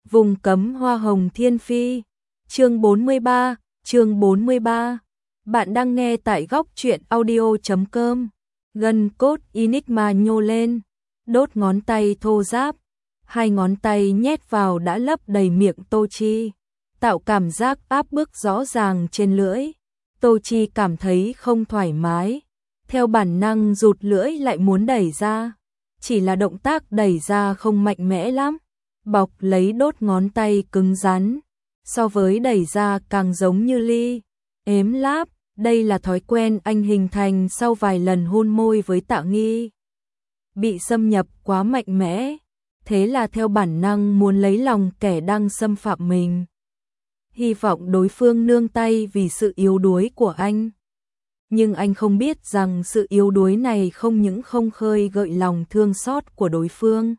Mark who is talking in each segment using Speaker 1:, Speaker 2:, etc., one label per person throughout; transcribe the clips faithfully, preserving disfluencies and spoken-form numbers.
Speaker 1: Vùng cấm hoa hồng thiên phi. Chương bốn mươi ba, chương bốn mươi ba. Bạn đang nghe tại góc truyện audio chấm com. Gân cốt Enigma nhô lên, đốt ngón tay thô ráp, hai ngón tay nhét vào đã lấp đầy miệng Tô Chi, tạo cảm giác áp bức rõ ràng trên lưỡi. Tô Chi cảm thấy không thoải mái, theo bản năng rụt lưỡi lại muốn đẩy ra, chỉ là động tác đẩy ra không mạnh mẽ lắm, bọc lấy đốt ngón tay cứng rắn, so với đẩy ra càng giống như ly, ếm láp. Đây là thói quen anh hình thành sau vài lần hôn môi với Tạ Nghi. Bị xâm nhập quá mạnh mẽ, thế là theo bản năng muốn lấy lòng kẻ đang xâm phạm mình. Hy vọng đối phương nương tay vì sự yếu đuối của anh. Nhưng anh không biết rằng sự yếu đuối này không những không khơi gợi lòng thương xót của đối phương,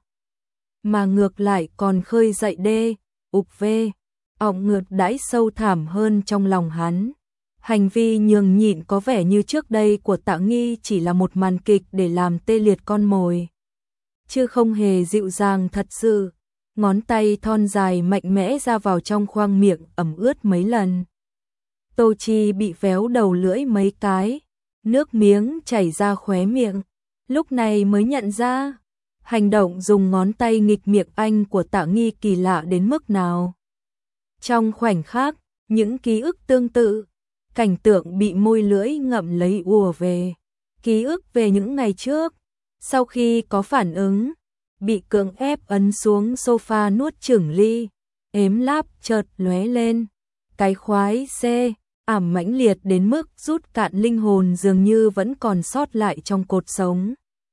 Speaker 1: mà ngược lại còn khơi dậy đê, ục vê, ọng ngược đãi sâu thẳm hơn trong lòng hắn. Hành vi nhường nhịn có vẻ như trước đây của Tạ Nghi chỉ là một màn kịch để làm tê liệt con mồi, chứ không hề dịu dàng thật sự. Ngón tay thon dài mạnh mẽ ra vào trong khoang miệng ẩm ướt mấy lần. Tô Chi bị véo đầu lưỡi mấy cái, nước miếng chảy ra khóe miệng, lúc này mới nhận ra hành động dùng ngón tay nghịch miệng anh của Tạ Nghi kỳ lạ đến mức nào. Trong khoảnh khắc, những ký ức tương tự, cảnh tượng bị môi lưỡi ngậm lấy ùa về, ký ức về những ngày trước, sau khi có phản ứng, bị cưỡng ép ấn xuống sofa nuốt chửng ly, ếm láp chợt lóe lên, cái khoái xê, ảm mãnh liệt đến mức rút cạn linh hồn dường như vẫn còn sót lại trong cột sống.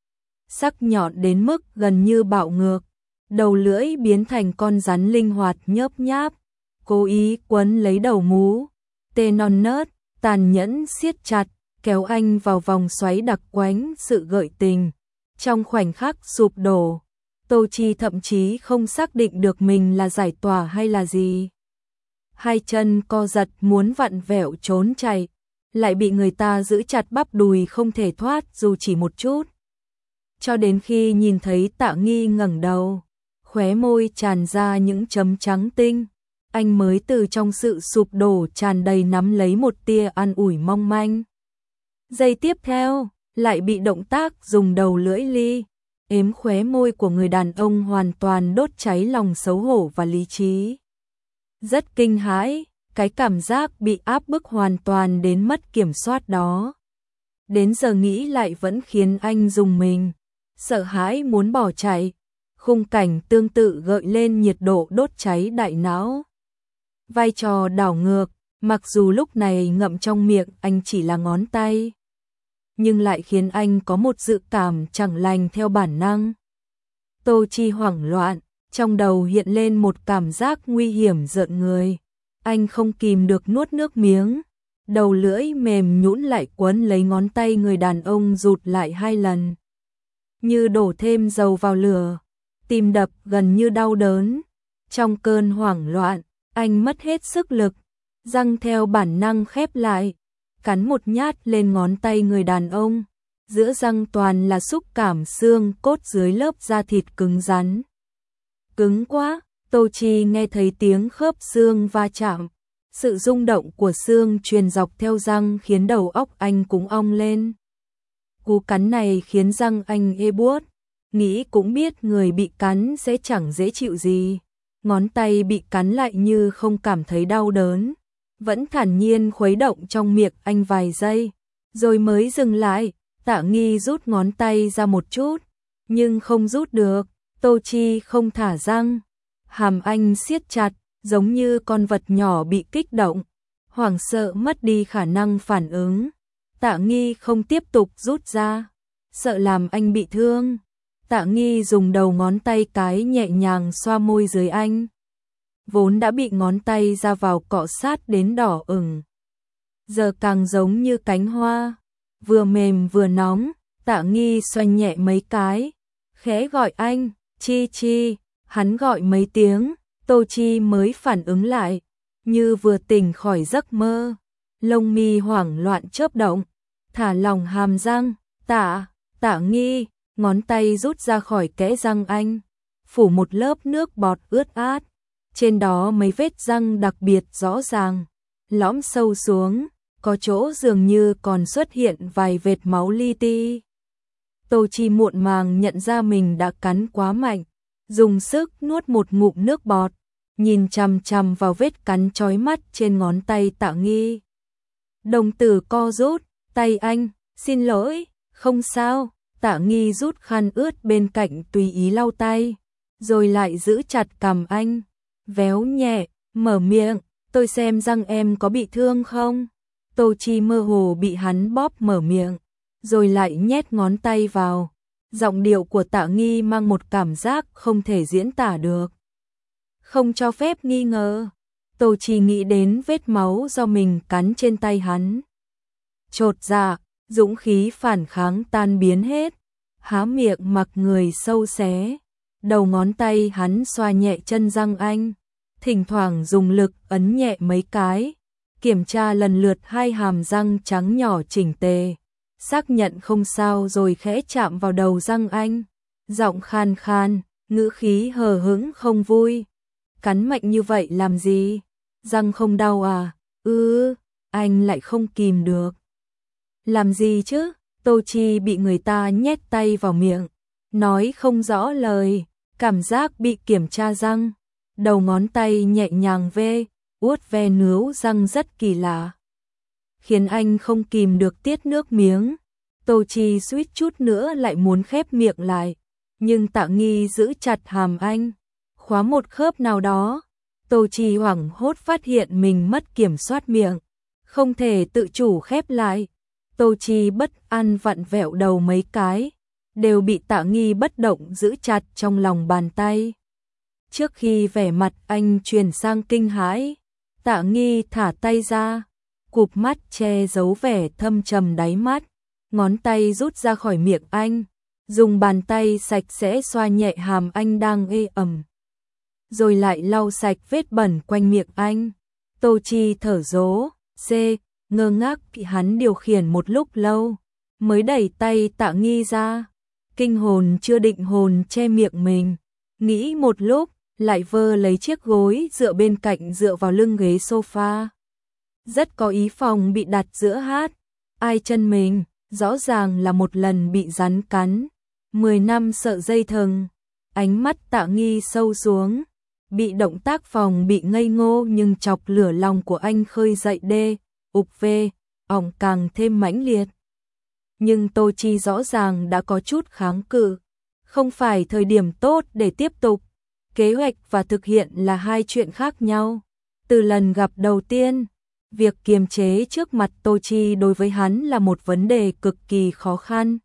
Speaker 1: Sắc nhọn đến mức gần như bạo ngược, đầu lưỡi biến thành con rắn linh hoạt nhớp nháp, cố ý quấn lấy đầu mú, tê non nớt, tàn nhẫn siết chặt, kéo anh vào vòng xoáy đặc quánh sự gợi tình. Trong khoảnh khắc sụp đổ, Tô Chi thậm chí không xác định được mình là giải tỏa hay là gì. Hai chân co giật muốn vặn vẹo trốn chạy, lại bị người ta giữ chặt bắp đùi không thể thoát dù chỉ một chút. Cho đến khi nhìn thấy Tạ Nghi ngẩng đầu, khóe môi tràn ra những chấm trắng tinh, anh mới từ trong sự sụp đổ tràn đầy nắm lấy một tia an ủi mong manh. Giây tiếp theo, lại bị động tác dùng đầu lưỡi ly, ếm khóe môi của người đàn ông hoàn toàn đốt cháy lòng xấu hổ và lý trí. Rất kinh hãi, cái cảm giác bị áp bức hoàn toàn đến mất kiểm soát đó. Đến giờ nghĩ lại vẫn khiến anh rùng mình, sợ hãi muốn bỏ chạy. Khung cảnh tương tự gợi lên nhiệt độ đốt cháy đại não. Vai trò đảo ngược, mặc dù lúc này ngậm trong miệng anh chỉ là ngón tay, nhưng lại khiến anh có một dự cảm chẳng lành theo bản năng. Tô Chi hoảng loạn, trong đầu hiện lên một cảm giác nguy hiểm rợn người. Anh không kìm được nuốt nước miếng, đầu lưỡi mềm nhũn lại quấn lấy ngón tay người đàn ông rụt lại hai lần. Như đổ thêm dầu vào lửa, tim đập gần như đau đớn. Trong cơn hoảng loạn, anh mất hết sức lực, răng theo bản năng khép lại, cắn một nhát lên ngón tay người đàn ông, giữa răng toàn là xúc cảm xương cốt dưới lớp da thịt cứng rắn. Cứng quá, Tô Chi nghe thấy tiếng khớp xương va chạm, sự rung động của xương truyền dọc theo răng khiến đầu óc anh cũng ong lên. Cú cắn này khiến răng anh ê buốt, nghĩ cũng biết người bị cắn sẽ chẳng dễ chịu gì. Ngón tay bị cắn lại như không cảm thấy đau đớn, vẫn thản nhiên khuấy động trong miệng anh vài giây, rồi mới dừng lại. Tạ Nghi rút ngón tay ra một chút, nhưng không rút được. Tô Chi không thả răng, hàm anh siết chặt, giống như con vật nhỏ bị kích động, hoảng sợ mất đi khả năng phản ứng. Tạ Nghi không tiếp tục rút ra, sợ làm anh bị thương. Tạ Nghi dùng đầu ngón tay cái nhẹ nhàng xoa môi dưới anh, vốn đã bị ngón tay ra vào cọ sát đến đỏ ửng, giờ càng giống như cánh hoa, vừa mềm vừa nóng. Tạ Nghi xoay nhẹ mấy cái, khẽ gọi anh, Chi Chi. Hắn gọi mấy tiếng, Tô Chi mới phản ứng lại, như vừa tỉnh khỏi giấc mơ, lông mi hoảng loạn chớp động, thả lỏng hàm răng. Tạ, Tạ Nghi. Ngón tay rút ra khỏi kẽ răng anh, phủ một lớp nước bọt ướt át, trên đó mấy vết răng đặc biệt rõ ràng, lõm sâu xuống, có chỗ dường như còn xuất hiện vài vệt máu li ti. Tô Chi muộn màng nhận ra mình đã cắn quá mạnh, dùng sức nuốt một ngụm nước bọt, nhìn chằm chằm vào vết cắn chói mắt trên ngón tay Tạ Nghi. Đồng tử co rút, tay anh, xin lỗi, không sao. Tạ Nghi rút khăn ướt bên cạnh tùy ý lau tay, rồi lại giữ chặt cằm anh, véo nhẹ, mở miệng, tôi xem răng em có bị thương không? Tô Chi mơ hồ bị hắn bóp mở miệng, rồi lại nhét ngón tay vào. Giọng điệu của Tạ Nghi mang một cảm giác không thể diễn tả được. Không cho phép nghi ngờ. Tô Chi nghĩ đến vết máu do mình cắn trên tay hắn. Chột dạ, dũng khí phản kháng tan biến hết, há miệng mặc người sâu xé. Đầu ngón tay hắn xoa nhẹ chân răng anh, thỉnh thoảng dùng lực ấn nhẹ mấy cái, kiểm tra lần lượt hai hàm răng trắng nhỏ chỉnh tề, xác nhận không sao rồi khẽ chạm vào đầu răng anh, giọng khan khan, ngữ khí hờ hững không vui. Cắn mạnh như vậy làm gì? Răng không đau à? Ừ, anh lại không kìm được. Làm gì chứ? Tô Chi bị người ta nhét tay vào miệng, nói không rõ lời, cảm giác bị kiểm tra răng, đầu ngón tay nhẹ nhàng ve, uốt ve nướu răng rất kỳ lạ, khiến anh không kìm được tiết nước miếng. Tô Chi suýt chút nữa lại muốn khép miệng lại, nhưng Tạ Nghi giữ chặt hàm anh, khóa một khớp nào đó. Tô Chi hoảng hốt phát hiện mình mất kiểm soát miệng, không thể tự chủ khép lại. Tô Chi bất an vặn vẹo đầu mấy cái, đều bị Tạ Nghi bất động giữ chặt trong lòng bàn tay. Trước khi vẻ mặt anh chuyển sang kinh hãi, Tạ Nghi thả tay ra, cụp mắt che giấu vẻ thâm trầm đáy mắt, ngón tay rút ra khỏi miệng anh, dùng bàn tay sạch sẽ xoa nhẹ hàm anh đang ê ẩm, rồi lại lau sạch vết bẩn quanh miệng anh. Tô Chi thở dố, c, ngơ ngác bị hắn điều khiển một lúc lâu, mới đẩy tay Tạ Nghi ra, kinh hồn chưa định hồn che miệng mình, nghĩ một lúc, lại vơ lấy chiếc gối dựa bên cạnh dựa vào lưng ghế sofa. Rất có ý phòng bị đặt giữa hát, ai chân mình, rõ ràng là một lần bị rắn cắn, mười năm sợ dây thừng. Ánh mắt Tạ Nghi sâu xuống, bị động tác phòng bị ngây ngô nhưng chọc lửa lòng của anh khơi dậy đê, ục về, ỏng càng thêm mãnh liệt. Nhưng Tô Chi rõ ràng đã có chút kháng cự, không phải thời điểm tốt để tiếp tục. Kế hoạch và thực hiện là hai chuyện khác nhau. Từ lần gặp đầu tiên, việc kiềm chế trước mặt Tô Chi đối với hắn là một vấn đề cực kỳ khó khăn.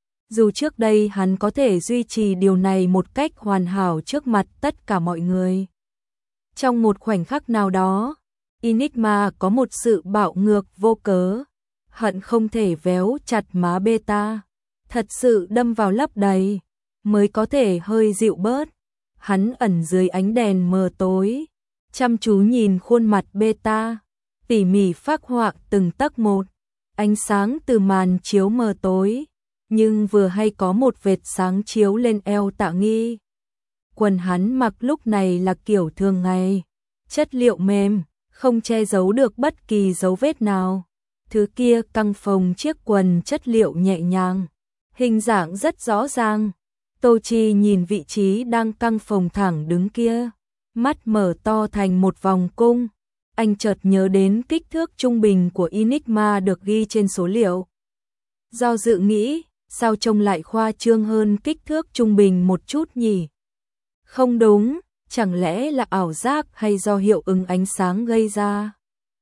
Speaker 1: Dù trước đây hắn có thể duy trì điều này một cách hoàn hảo trước mặt tất cả mọi người. Trong một khoảnh khắc nào đó, Enigma có một sự bạo ngược vô cớ, hận không thể véo chặt má Beta, thật sự đâm vào lấp đầy, mới có thể hơi dịu bớt. Hắn ẩn dưới ánh đèn mờ tối, chăm chú nhìn khuôn mặt Beta, tỉ mỉ phác họa từng tấc một, ánh sáng từ màn chiếu mờ tối, nhưng vừa hay có một vệt sáng chiếu lên eo Tạ Nghi. Quần hắn mặc lúc này là kiểu thường ngày, chất liệu mềm, không che giấu được bất kỳ dấu vết nào. Thứ kia căng phồng chiếc quần chất liệu nhẹ nhàng, hình dạng rất rõ ràng. Tô Chi nhìn vị trí đang căng phồng thẳng đứng kia, mắt mở to thành một vòng cung. Anh chợt nhớ đến kích thước trung bình của Enigma được ghi trên số liệu. Do dự nghĩ, sao trông lại khoa trương hơn kích thước trung bình một chút nhỉ? Không đúng, chẳng lẽ là ảo giác hay do hiệu ứng ánh sáng gây ra?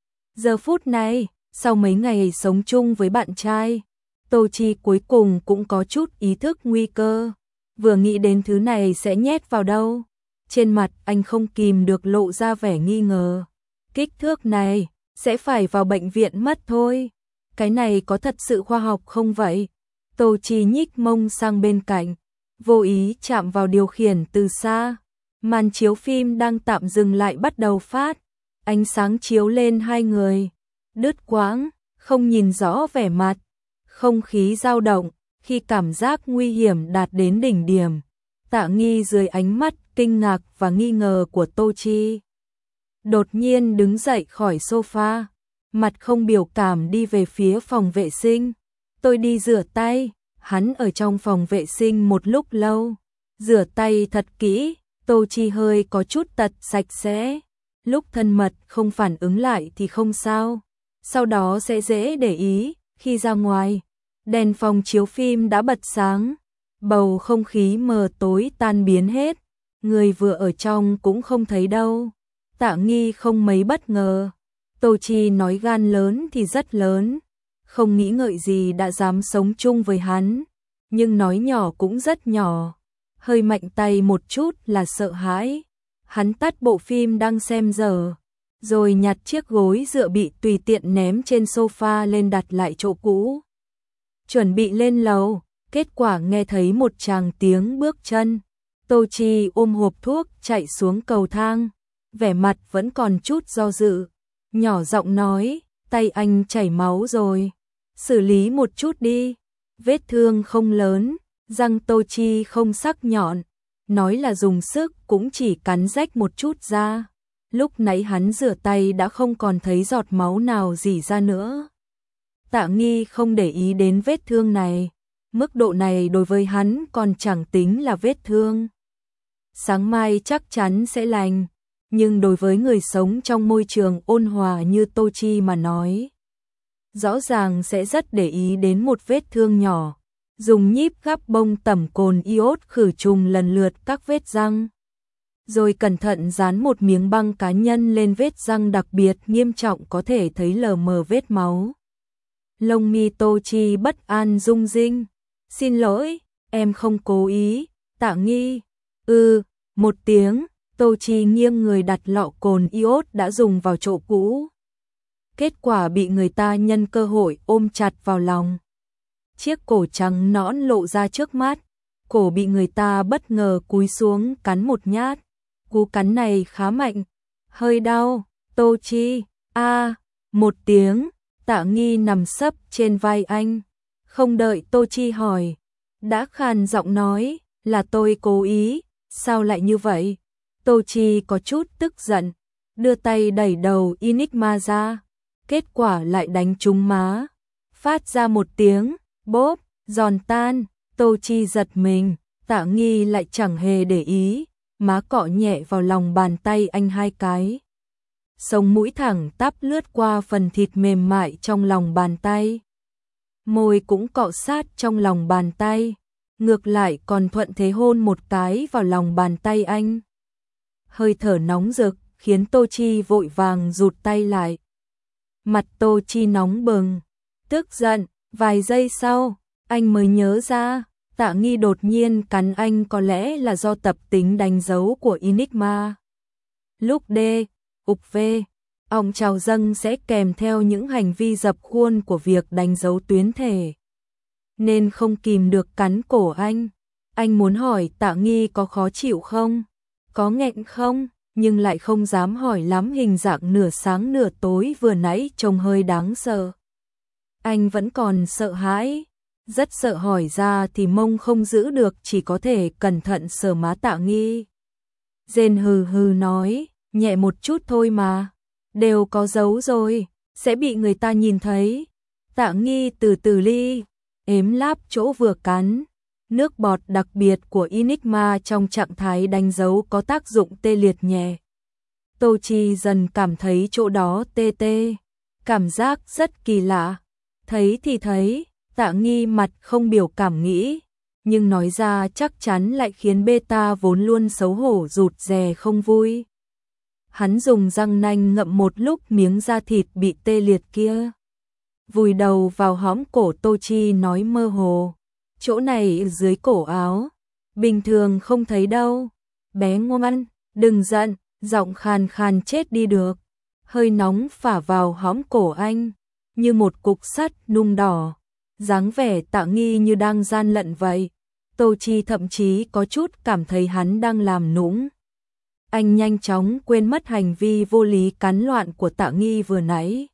Speaker 1: Giờ phút này, sau mấy ngày sống chung với bạn trai, Tô Chi cuối cùng cũng có chút ý thức nguy cơ. Vừa nghĩ đến thứ này sẽ nhét vào đâu, trên mặt anh không kìm được lộ ra vẻ nghi ngờ. Kích thước này, sẽ phải vào bệnh viện mất thôi. Cái này có thật sự khoa học không vậy? Tô Chi nhích mông sang bên cạnh, vô ý chạm vào điều khiển từ xa. Màn chiếu phim đang tạm dừng lại bắt đầu phát, ánh sáng chiếu lên hai người, đứt quãng, không nhìn rõ vẻ mặt, không khí dao động. Khi cảm giác nguy hiểm đạt đến đỉnh điểm, Tạ Nghi dưới ánh mắt kinh ngạc và nghi ngờ của Tô Chi. Đột nhiên đứng dậy khỏi sofa, mặt không biểu cảm đi về phía phòng vệ sinh. Tôi đi rửa tay. Hắn ở trong phòng vệ sinh một lúc lâu, rửa tay thật kỹ. Tô Chi hơi có chút tật sạch sẽ. Lúc thân mật không phản ứng lại thì không sao, sau đó sẽ dễ để ý. Khi ra ngoài, đèn phòng chiếu phim đã bật sáng, bầu không khí mờ tối tan biến hết, người vừa ở trong cũng không thấy đâu. Tạ Nghi không mấy bất ngờ. Tô Chi nói gan lớn thì rất lớn, không nghĩ ngợi gì đã dám sống chung với hắn, nhưng nói nhỏ cũng rất nhỏ, hơi mạnh tay một chút là sợ hãi. Hắn tắt bộ phim đang xem dở, rồi nhặt chiếc gối dựa bị tùy tiện ném trên sofa lên đặt lại chỗ cũ. Chuẩn bị lên lầu, kết quả nghe thấy một tràng tiếng bước chân. Tô Chi ôm hộp thuốc chạy xuống cầu thang, vẻ mặt vẫn còn chút do dự, nhỏ giọng nói, tay anh chảy máu rồi, xử lý một chút đi. Vết thương không lớn, răng Tô Chi không sắc nhọn, nói là dùng sức cũng chỉ cắn rách một chút ra. Lúc nãy hắn rửa tay đã không còn thấy giọt máu nào rỉ ra nữa. Tạ Nghi không để ý đến vết thương này, mức độ này đối với hắn còn chẳng tính là vết thương. Sáng mai chắc chắn sẽ lành, nhưng đối với người sống trong môi trường ôn hòa như Tô Chi mà nói, rõ ràng sẽ rất để ý đến một vết thương nhỏ. Dùng nhíp gắp bông tẩm cồn iốt khử trùng lần lượt các vết răng, rồi cẩn thận dán một miếng băng cá nhân lên vết răng đặc biệt nghiêm trọng có thể thấy lờ mờ vết máu. Lông mi Tô Chi bất an rung rinh. Xin lỗi, em không cố ý. Tạ Nghi. Ừ, một tiếng. Tô Chi nghiêng người đặt lọ cồn iốt đã dùng vào chỗ cũ. Kết quả bị người ta nhân cơ hội ôm chặt vào lòng. Chiếc cổ trắng nõn lộ ra trước mắt, cổ bị người ta bất ngờ cúi xuống cắn một nhát. Cú cắn này khá mạnh, hơi đau. Tô Chi, a, à, một tiếng. Tạ Nghi nằm sấp trên vai anh, không đợi Tô Chi hỏi, đã khàn giọng nói, là tôi cố ý, sao lại như vậy? Tô Chi có chút tức giận, đưa tay đẩy đầu Enigma ra, kết quả lại đánh trúng má, phát ra một tiếng bốp, giòn tan. Tô Chi giật mình, Tạ Nghi lại chẳng hề để ý, má cọ nhẹ vào lòng bàn tay anh hai cái. Sống mũi thẳng tắp lướt qua phần thịt mềm mại trong lòng bàn tay. Môi cũng cọ sát trong lòng bàn tay, ngược lại còn thuận thế hôn một cái vào lòng bàn tay anh. Hơi thở nóng rực khiến Tô Chi vội vàng rụt tay lại. Mặt Tô Chi nóng bừng, tức giận. Vài giây sau, anh mới nhớ ra, Tạ Nghi đột nhiên cắn anh có lẽ là do tập tính đánh dấu của Enigma. Lúc D, ục V, ong trào dâng sẽ kèm theo những hành vi dập khuôn của việc đánh dấu tuyến thể, nên không kìm được cắn cổ anh. Anh muốn hỏi Tạ Nghi có khó chịu không, có nghẹn không, nhưng lại không dám hỏi lắm, hình dạng nửa sáng nửa tối vừa nãy trông hơi đáng sợ. Anh vẫn còn sợ hãi, rất sợ hỏi ra thì mông không giữ được, chỉ có thể cẩn thận sờ má Tạ Nghi. Rên hừ hừ nói, nhẹ một chút thôi mà, đều có dấu rồi, sẽ bị người ta nhìn thấy. Tạ Nghi từ từ ly, ếm láp chỗ vừa cắn. Nước bọt đặc biệt của Enigma trong trạng thái đánh dấu có tác dụng tê liệt nhẹ. Tô Chi dần cảm thấy chỗ đó tê tê, cảm giác rất kỳ lạ. Thấy thì thấy, Tạ Nghi mặt không biểu cảm nghĩ, nhưng nói ra chắc chắn lại khiến beta vốn luôn xấu hổ rụt rè không vui. Hắn dùng răng nanh ngậm một lúc miếng da thịt bị tê liệt kia, vùi đầu vào hõm cổ Tô Chi nói mơ hồ, chỗ này dưới cổ áo, bình thường không thấy đâu. Bé ngoan, đừng giận, giọng khàn khàn chết đi được. Hơi nóng phả vào hõm cổ anh, như một cục sắt nung đỏ, dáng vẻ Tạ Nghi như đang gian lận vậy. Tô Chi thậm chí có chút cảm thấy hắn đang làm nũng. Anh nhanh chóng quên mất hành vi vô lý cắn loạn của Tạ Nghi vừa nãy.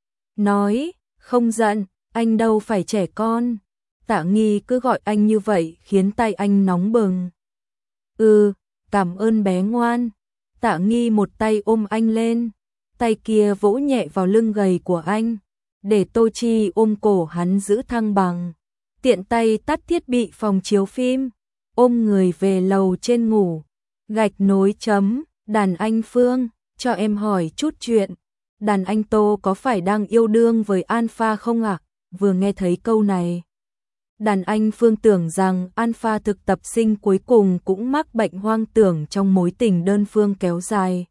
Speaker 1: Nói, không giận, anh đâu phải trẻ con. Tạ Nghi cứ gọi anh như vậy khiến tay anh nóng bừng. Ừ, cảm ơn bé ngoan. Tạ Nghi một tay ôm anh lên, tay kia vỗ nhẹ vào lưng gầy của anh, để Tô Chi ôm cổ hắn giữ thăng bằng. Tiện tay tắt thiết bị phòng chiếu phim, ôm người về lầu trên ngủ. Gạch nối chấm, đàn anh Phương, cho em hỏi chút chuyện. Đàn anh Tô có phải đang yêu đương với Alpha không ạ? À? Vừa nghe thấy câu này, đàn anh Phương tưởng rằng Alpha thực tập sinh cuối cùng cũng mắc bệnh hoang tưởng trong mối tình đơn phương kéo dài.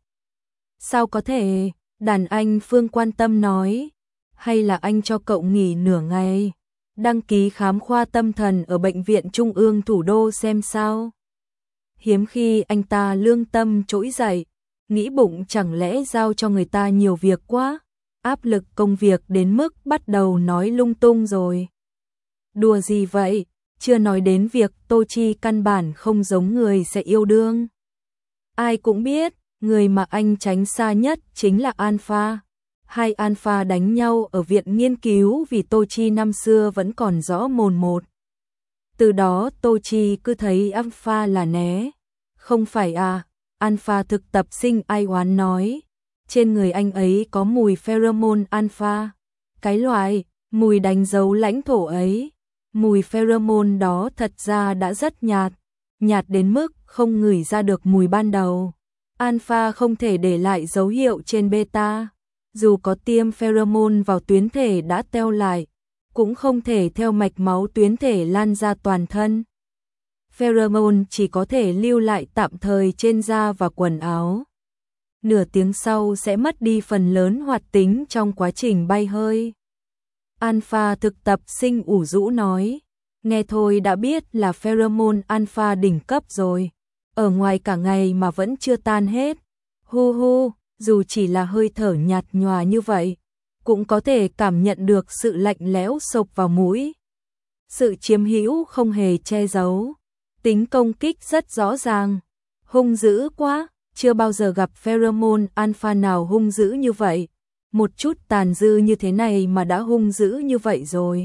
Speaker 1: Sao có thể? Đàn anh Phương quan tâm nói. Hay là anh cho cậu nghỉ nửa ngày, đăng ký khám khoa tâm thần ở bệnh viện Trung ương thủ đô xem sao? Hiếm khi anh ta lương tâm trỗi dậy, nghĩ bụng chẳng lẽ giao cho người ta nhiều việc quá, áp lực công việc đến mức bắt đầu nói lung tung rồi. Đùa gì vậy, chưa nói đến việc Tô Chi căn bản không giống người sẽ yêu đương. Ai cũng biết, người mà anh tránh xa nhất chính là Alpha. Hai Alpha đánh nhau ở viện nghiên cứu vì Tô Chi năm xưa vẫn còn rõ mồn một. Từ đó Tô Chi cứ thấy Alpha là né. Không phải à, Alpha thực tập sinh ai oán nói. Trên người anh ấy có mùi pheromone alpha. Cái loại, mùi đánh dấu lãnh thổ ấy. Mùi pheromone đó thật ra đã rất nhạt. Nhạt đến mức không ngửi ra được mùi ban đầu. Alpha không thể để lại dấu hiệu trên beta. Dù có tiêm pheromone vào tuyến thể đã teo lại, cũng không thể theo mạch máu tuyến thể lan ra toàn thân. Pheromone chỉ có thể lưu lại tạm thời trên da và quần áo. Nửa tiếng sau sẽ mất đi phần lớn hoạt tính trong quá trình bay hơi. Alpha thực tập sinh ủ rũ nói, nghe thôi đã biết là pheromone alpha đỉnh cấp rồi. Ở ngoài cả ngày mà vẫn chưa tan hết. Hu hu, dù chỉ là hơi thở nhạt nhòa như vậy, cũng có thể cảm nhận được sự lạnh lẽo xộc vào mũi. Sự chiếm hữu không hề che giấu, tính công kích rất rõ ràng, hung dữ quá, chưa bao giờ gặp pheromone alpha nào hung dữ như vậy. Một chút tàn dư như thế này mà đã hung dữ như vậy rồi.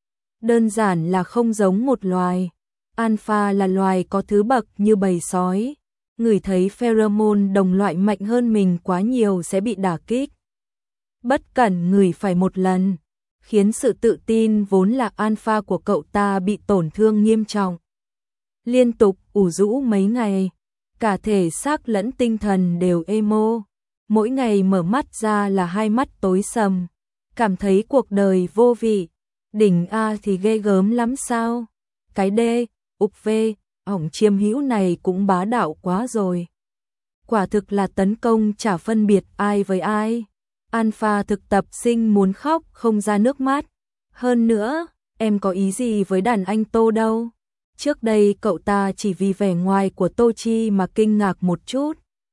Speaker 1: Đơn giản là không giống một loài. Alpha là loài có thứ bậc như bầy sói. Ngửi thấy pheromone đồng loại mạnh hơn mình quá nhiều sẽ bị đả kích. Bất cẩn ngửi phải một lần, khiến sự tự tin vốn là alpha của cậu ta bị tổn thương nghiêm trọng. Liên tục ủ rũ mấy ngày, cả thể xác lẫn tinh thần đều emo. Mỗi ngày mở mắt ra là hai mắt tối sầm, cảm thấy cuộc đời vô vị. Đỉnh A thì ghê gớm lắm sao? Cái D, ục V, ổng chiêm hữu này cũng bá đạo quá rồi. Quả thực là tấn công chả phân biệt ai với ai. Alpha thực tập sinh muốn khóc không ra nước mắt. Hơn nữa, em có ý gì với đàn anh Tô đâu. Trước đây cậu ta chỉ vì vẻ ngoài của Tô Chi mà kinh ngạc một chút.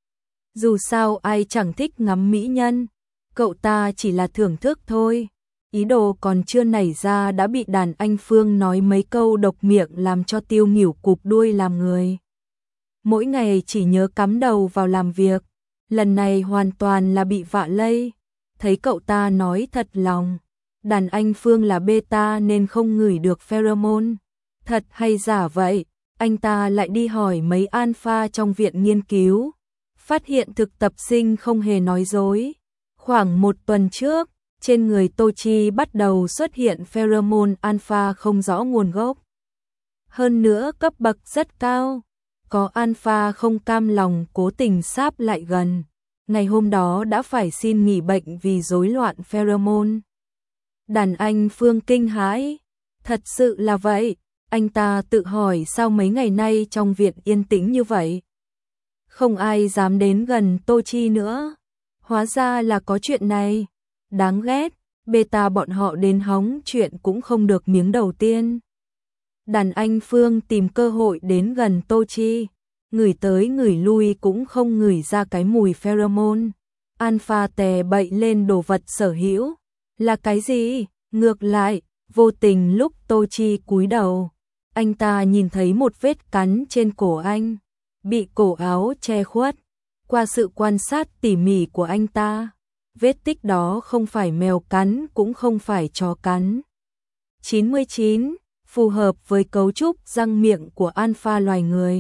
Speaker 1: Dù sao ai chẳng thích ngắm mỹ nhân, cậu ta chỉ là thưởng thức thôi. Ý đồ còn chưa nảy ra đã bị đàn anh Phương nói mấy câu độc miệng làm cho tiêu nghỉu cụp đuôi làm người. Mỗi ngày chỉ nhớ cắm đầu vào làm việc, lần này hoàn toàn là bị vạ lây. Thấy cậu ta nói thật lòng, đàn anh Phương là beta nên không ngửi được pheromone. Thật hay giả vậy, anh ta lại đi hỏi mấy alpha trong viện nghiên cứu. Phát hiện thực tập sinh không hề nói dối. Khoảng một tuần trước, trên người Tô Chi bắt đầu xuất hiện pheromone alpha không rõ nguồn gốc. Hơn nữa cấp bậc rất cao. Có alpha không cam lòng cố tình sáp lại gần. Ngày hôm đó đã phải xin nghỉ bệnh vì rối loạn pheromone. Đàn anh Phương kinh hãi. Thật sự là vậy. Anh ta tự hỏi sao mấy ngày nay trong viện yên tĩnh như vậy. Không ai dám đến gần Tô Chi nữa. Hóa ra là có chuyện này. Đáng ghét, beta bọn họ đến hóng chuyện cũng không được miếng đầu tiên. Đàn anh Phương tìm cơ hội đến gần Tô Chi. Ngửi tới ngửi lui cũng không ngửi ra cái mùi pheromone. Alpha tè bậy lên đồ vật sở hữu. Là cái gì? Ngược lại, vô tình lúc Tô Chi cúi đầu, anh ta nhìn thấy một vết cắn trên cổ anh. Bị cổ áo che khuất. Qua sự quan sát tỉ mỉ của anh ta, vết tích đó không phải mèo cắn cũng không phải chó cắn. chín mươi chín. Phù hợp với cấu trúc răng miệng của alpha loài người.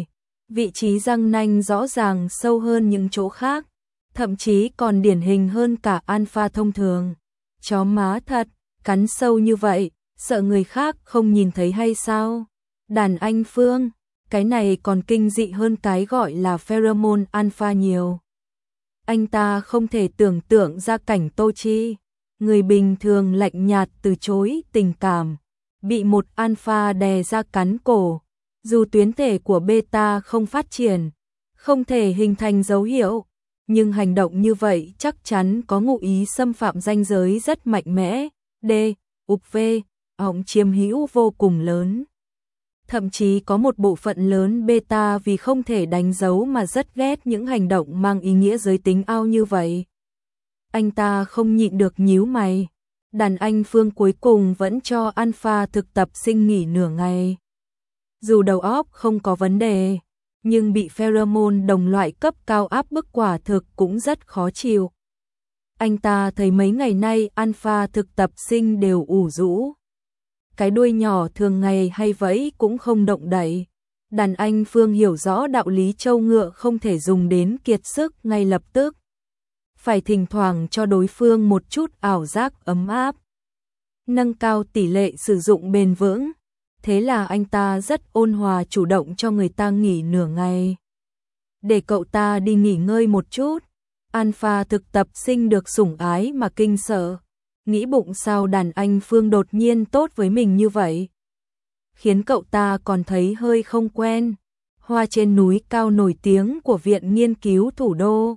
Speaker 1: Vị trí răng nanh rõ ràng sâu hơn những chỗ khác, thậm chí còn điển hình hơn cả alpha thông thường. Chó má thật, cắn sâu như vậy, sợ người khác không nhìn thấy hay sao? Đàn anh Phương, cái này còn kinh dị hơn cái gọi là pheromone alpha nhiều. Anh ta không thể tưởng tượng ra cảnh Tô Chi, người bình thường lạnh nhạt từ chối tình cảm, bị một alpha đè ra cắn cổ. Dù tuyến thể của beta không phát triển, không thể hình thành dấu hiệu, nhưng hành động như vậy chắc chắn có ngụ ý xâm phạm ranh giới rất mạnh mẽ. D. u vê, ống chiếm hữu vô cùng lớn. Thậm chí có một bộ phận lớn beta vì không thể đánh dấu mà rất ghét những hành động mang ý nghĩa giới tính ao như vậy. Anh ta không nhịn được nhíu mày. Đàn anh Phương cuối cùng vẫn cho alpha thực tập sinh nghỉ nửa ngày. Dù đầu óc không có vấn đề, nhưng bị pheromone đồng loại cấp cao áp bức quả thực cũng rất khó chịu. Anh ta thấy mấy ngày nay alpha thực tập sinh đều ủ rũ. Cái đuôi nhỏ thường ngày hay vẫy cũng không động đậy. Đàn anh Phương hiểu rõ đạo lý trâu ngựa không thể dùng đến kiệt sức ngay lập tức. Phải thỉnh thoảng cho đối phương một chút ảo giác ấm áp. Nâng cao tỷ lệ sử dụng bền vững. Thế là anh ta rất ôn hòa chủ động cho người ta nghỉ nửa ngày. Để cậu ta đi nghỉ ngơi một chút. Alpha thực tập sinh được sủng ái mà kinh sợ. Nghĩ bụng sao đàn anh Phương đột nhiên tốt với mình như vậy. Khiến cậu ta còn thấy hơi không quen. Hoa trên núi cao nổi tiếng của Viện Nghiên cứu Thủ đô.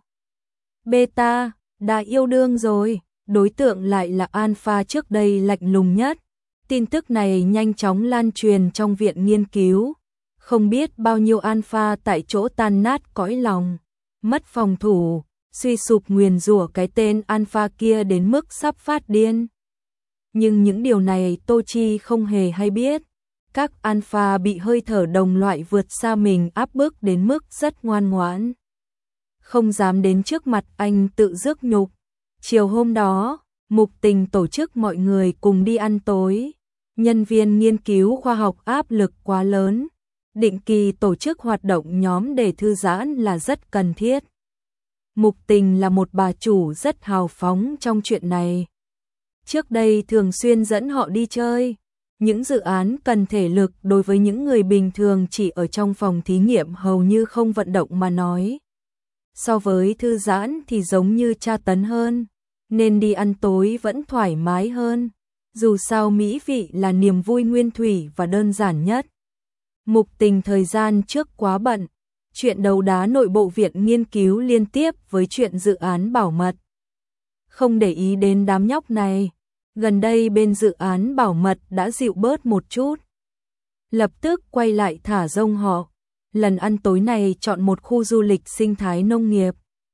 Speaker 1: Beta, đã yêu đương rồi. Đối tượng lại là alpha trước đây lạnh lùng nhất. Tin tức này nhanh chóng lan truyền trong viện nghiên cứu. Không biết bao nhiêu alpha tại chỗ tan nát cõi lòng. Mất phòng thủ, suy sụp nguyền rủa cái tên alpha kia đến mức sắp phát điên. Nhưng những điều này Tô Chi không hề hay biết. Các alpha bị hơi thở đồng loại vượt xa mình áp bức đến mức rất ngoan ngoãn. Không dám đến trước mặt anh tự rước nhục. Chiều hôm đó, Mục Tình tổ chức mọi người cùng đi ăn tối. Nhân viên nghiên cứu khoa học áp lực quá lớn. Định kỳ tổ chức hoạt động nhóm để thư giãn là rất cần thiết. Mục Tình là một bà chủ rất hào phóng trong chuyện này. Trước đây thường xuyên dẫn họ đi chơi. Những dự án cần thể lực đối với những người bình thường chỉ ở trong phòng thí nghiệm hầu như không vận động mà nói. So với thư giãn thì giống như tra tấn hơn, nên đi ăn tối vẫn thoải mái hơn. Dù sao mỹ vị là niềm vui nguyên thủy và đơn giản nhất. Mục Tình thời gian trước quá bận, chuyện đấu đá nội bộ viện nghiên cứu liên tiếp với chuyện dự án bảo mật. Không để ý đến đám nhóc này, gần đây bên dự án bảo mật đã dịu bớt một chút. Lập tức quay lại thả rông họ. Lần ăn tối này chọn một khu du lịch sinh thái nông nghiệp.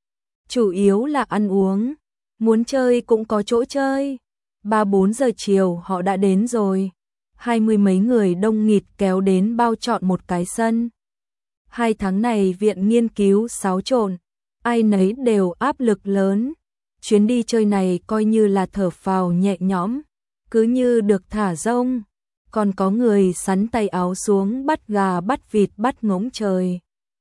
Speaker 1: Chủ yếu là ăn uống, muốn chơi cũng có chỗ chơi. Ba bốn giờ chiều họ đã đến rồi. Hai mươi mấy người đông nghịt kéo đến bao trọn một cái sân. Hai tháng này viện nghiên cứu xáo trộn, ai nấy đều áp lực lớn. Chuyến đi chơi này coi như là thở phào nhẹ nhõm, cứ như được thả rông. Còn có người sắn tay áo xuống bắt gà bắt vịt bắt ngỗng trời.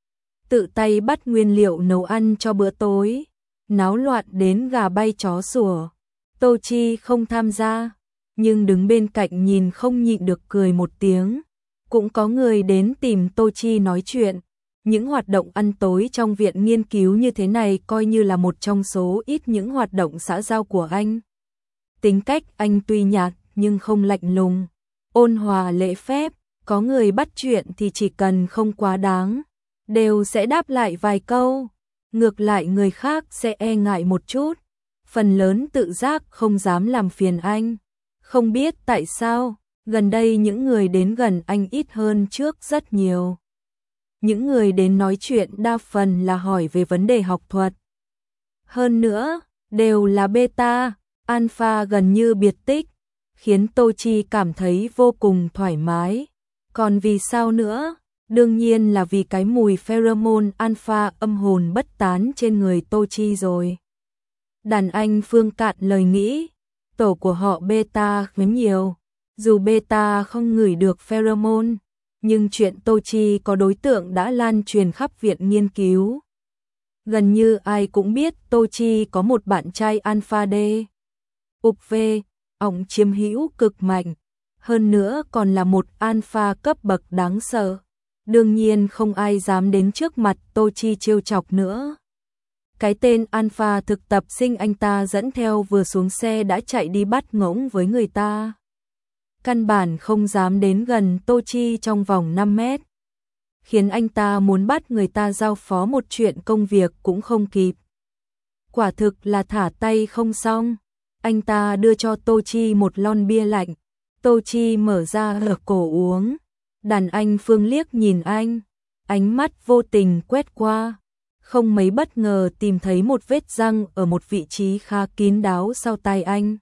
Speaker 1: Tự tay bắt nguyên liệu nấu ăn cho bữa tối, náo loạn đến gà bay chó sủa. Tô Chi không tham gia, nhưng đứng bên cạnh nhìn không nhịn được cười một tiếng. Cũng có người đến tìm Tô Chi nói chuyện. Những hoạt động ăn tối trong viện nghiên cứu như thế này coi như là một trong số ít những hoạt động xã giao của anh. Tính cách anh tuy nhạt nhưng không lạnh lùng, ôn hòa lễ phép, có người bắt chuyện thì chỉ cần không quá đáng, đều sẽ đáp lại vài câu. Ngược lại người khác sẽ e ngại một chút, phần lớn tự giác không dám làm phiền anh. Không biết tại sao, gần đây những người đến gần anh ít hơn trước rất nhiều. Những người đến nói chuyện đa phần là hỏi về vấn đề học thuật. Hơn nữa, đều là beta, alpha gần như biệt tích, khiến Tô Chi cảm thấy vô cùng thoải mái. Còn vì sao nữa? Đương nhiên là vì cái mùi pheromone alpha âm hồn bất tán trên người Tô Chi rồi. Đàn anh Phương cạn lời nghĩ, tổ của họ beta kém nhiều. Dù beta không ngửi được pheromone, Nhưng chuyện Tô Chi có đối tượng đã lan truyền khắp viện nghiên cứu. Gần như ai cũng biết Tô Chi có một bạn trai Alpha D. u vê, ổng chiếm hữu cực mạnh, hơn nữa còn là một alpha cấp bậc đáng sợ. Đương nhiên không ai dám đến trước mặt Tô Chi trêu chọc nữa. Cái tên Alpha thực tập sinh anh ta dẫn theo vừa xuống xe đã chạy đi bắt ngỗng với người ta. Căn bản không dám đến gần Tô Chi trong vòng năm mét. Khiến anh ta muốn bắt người ta giao phó một chuyện công việc cũng không kịp. Quả thực là thả tay không xong. Anh ta đưa cho Tô Chi một lon bia lạnh. Tô Chi mở ra hở cổ uống. Đàn anh Phương liếc nhìn anh. Ánh mắt vô tình quét qua. Không mấy bất ngờ tìm thấy một vết răng ở một vị trí khá kín đáo sau tay anh.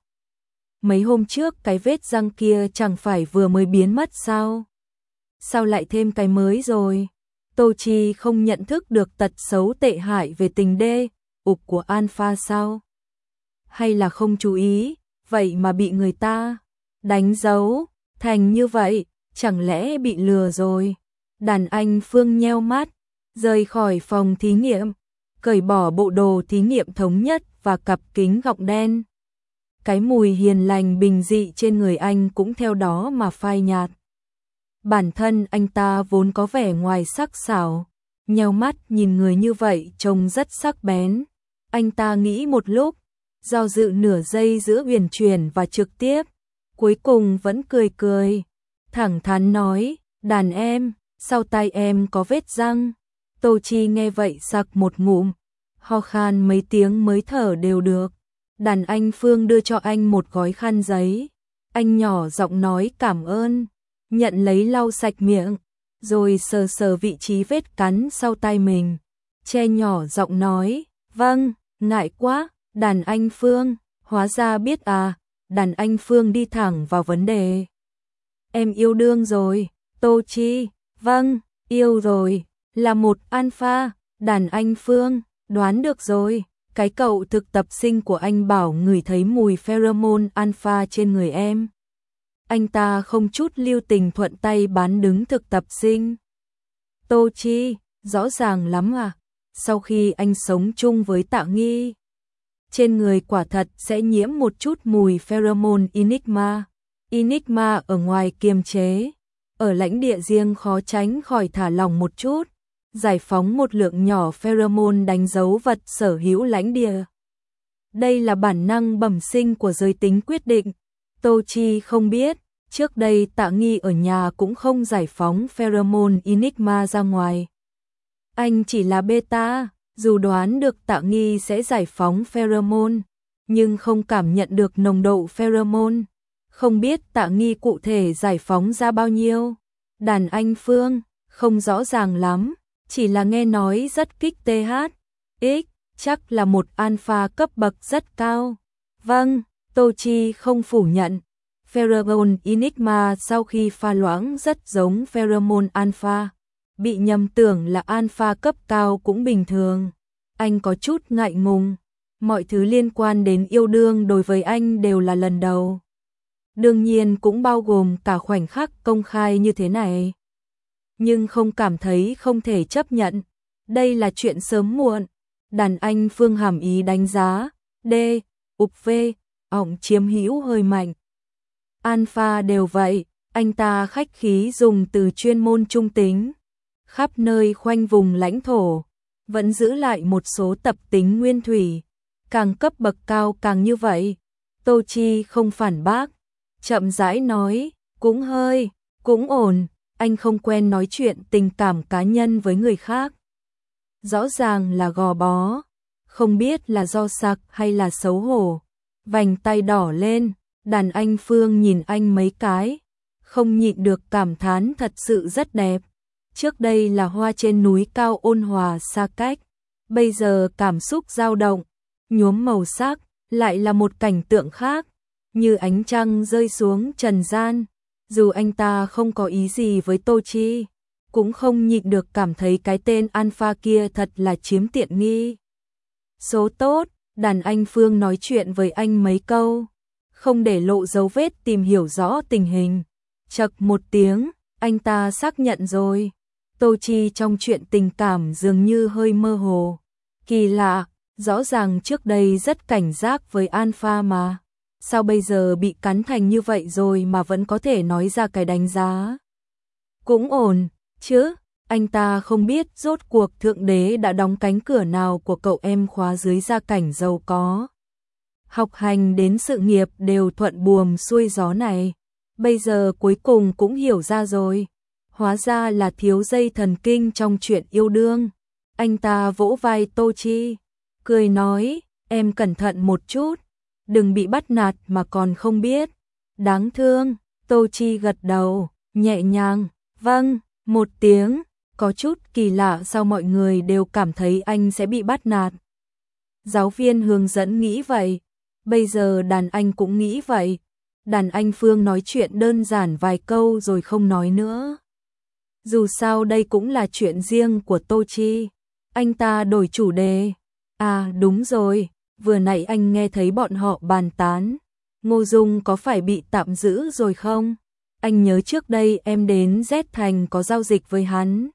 Speaker 1: Mấy hôm trước cái vết răng kia chẳng phải vừa mới biến mất sao? Sao lại thêm cái mới rồi? Tô Chi không nhận thức được tật xấu tệ hại về tình đê, ục của Alpha sao? Hay là không chú ý, vậy mà bị người ta đánh dấu thành như vậy, chẳng lẽ bị lừa rồi? Đàn anh Phương nheo mắt, rời khỏi phòng thí nghiệm, cởi bỏ bộ đồ thí nghiệm thống nhất và cặp kính gọng đen. Cái mùi hiền lành bình dị trên người anh cũng theo đó mà phai nhạt. Bản thân anh ta vốn có vẻ ngoài sắc sảo, nheo mắt nhìn người như vậy trông rất sắc bén. Anh ta nghĩ một lúc, do dự nửa giây giữa huyền chuyển và trực tiếp, cuối cùng vẫn cười cười, thẳng thắn nói, đàn em, sau tay em có vết răng. Tô Chi nghe vậy sặc một ngụm, ho khan mấy tiếng mới thở đều được. Đàn anh Phương đưa cho anh một gói khăn giấy. Anh nhỏ giọng nói cảm ơn, nhận lấy lau sạch miệng, rồi sờ sờ vị trí vết cắn sau tay mình. Che nhỏ giọng nói, vâng, ngại quá, đàn anh Phương, hóa ra biết à. Đàn anh Phương đi thẳng vào vấn đề. Em yêu đương rồi, Tô Chi, vâng, yêu rồi, là một alpha. Đàn anh Phương, đoán được rồi. Cái cậu thực tập sinh của anh bảo ngửi thấy mùi pheromone alpha trên người em. Anh ta không chút lưu tình thuận tay bán đứng thực tập sinh. Tô Chi, rõ ràng lắm à. Sau khi anh sống chung với Tạ Nghi, trên người quả thật sẽ nhiễm một chút mùi pheromone Enigma. Enigma ở ngoài kiềm chế, ở lãnh địa riêng khó tránh khỏi thả lỏng một chút, giải phóng một lượng nhỏ pheromone đánh dấu vật sở hữu lãnh địa. Đây là bản năng bẩm sinh của giới tính quyết định. Tô Chi không biết, trước đây Tạ Nghi ở nhà cũng không giải phóng pheromone Enigma ra ngoài. Anh chỉ là beta, dù đoán được Tạ Nghi sẽ giải phóng pheromone, nhưng không cảm nhận được nồng độ pheromone. Không biết Tạ Nghi cụ thể giải phóng ra bao nhiêu. Đàn anh Phương, không rõ ràng lắm. Chỉ là nghe nói rất kích tê hát. X, chắc là một alpha cấp bậc rất cao. Vâng, Tô Chi không phủ nhận. Pheromone Enigma sau khi pha loãng rất giống pheromone alpha. Bị nhầm tưởng là alpha cấp cao cũng bình thường. Anh có chút ngại ngùng. Mọi thứ liên quan đến yêu đương đối với anh đều là lần đầu. Đương nhiên cũng bao gồm cả khoảnh khắc công khai như thế này. Nhưng không cảm thấy không thể chấp nhận. Đây là chuyện sớm muộn. Đàn anh Phương hàm ý đánh giá. D, u vê, ổng chiếm hữu hơi mạnh. Alpha đều vậy. Anh ta khách khí dùng từ chuyên môn trung tính. Khắp nơi khoanh vùng lãnh thổ. Vẫn giữ lại một số tập tính nguyên thủy. Càng cấp bậc cao càng như vậy. Tô Chi không phản bác. Chậm rãi nói. Cũng hơi, cũng ổn. Anh không quen nói chuyện tình cảm cá nhân với người khác. Rõ ràng là gò bó, không biết là do sặc hay là xấu hổ. Vành tay đỏ lên, đàn anh Phương nhìn anh mấy cái, không nhịn được cảm thán thật sự rất đẹp. Trước đây là hoa trên núi cao ôn hòa xa cách, bây giờ cảm xúc dao động, nhuốm màu sắc, lại là một cảnh tượng khác, như ánh trăng rơi xuống trần gian. Dù anh ta không có ý gì với Tô Chi, cũng không nhịn được cảm thấy cái tên alpha kia thật là chiếm tiện nghi. Số tốt, đàn anh Phương nói chuyện với anh mấy câu, không để lộ dấu vết tìm hiểu rõ tình hình. Chậc một tiếng, Anh ta xác nhận rồi. Tô Chi trong chuyện tình cảm dường như hơi mơ hồ. Kỳ lạ, rõ ràng trước đây rất cảnh giác với Alpha mà. Sao bây giờ bị cắn thành như vậy rồi mà vẫn có thể nói ra cái đánh giá? Cũng ổn, chứ, anh ta không biết rốt cuộc Thượng Đế đã đóng cánh cửa nào của cậu em khóa dưới gia cảnh giàu có. Học hành đến sự nghiệp đều thuận buồm xuôi gió này. Bây giờ cuối cùng cũng hiểu ra rồi. Hóa ra là thiếu dây thần kinh trong chuyện yêu đương. Anh ta vỗ vai Tô Chi, cười nói, em cẩn thận một chút, đừng bị bắt nạt mà còn không biết. Đáng thương, Tô Chi gật đầu, nhẹ nhàng, vâng, một tiếng, có chút kỳ lạ sao mọi người đều cảm thấy anh sẽ bị bắt nạt. Giáo viên hướng dẫn nghĩ vậy, bây giờ đàn anh cũng nghĩ vậy. Đàn anh Phương nói chuyện đơn giản vài câu rồi không nói nữa. Dù sao đây cũng là chuyện riêng của Tô Chi. Anh ta đổi chủ đề. À đúng rồi, vừa nãy anh nghe thấy bọn họ bàn tán. Ngô Dung có phải bị tạm giữ rồi không? Anh nhớ trước đây em đến Z Thành có giao dịch với hắn.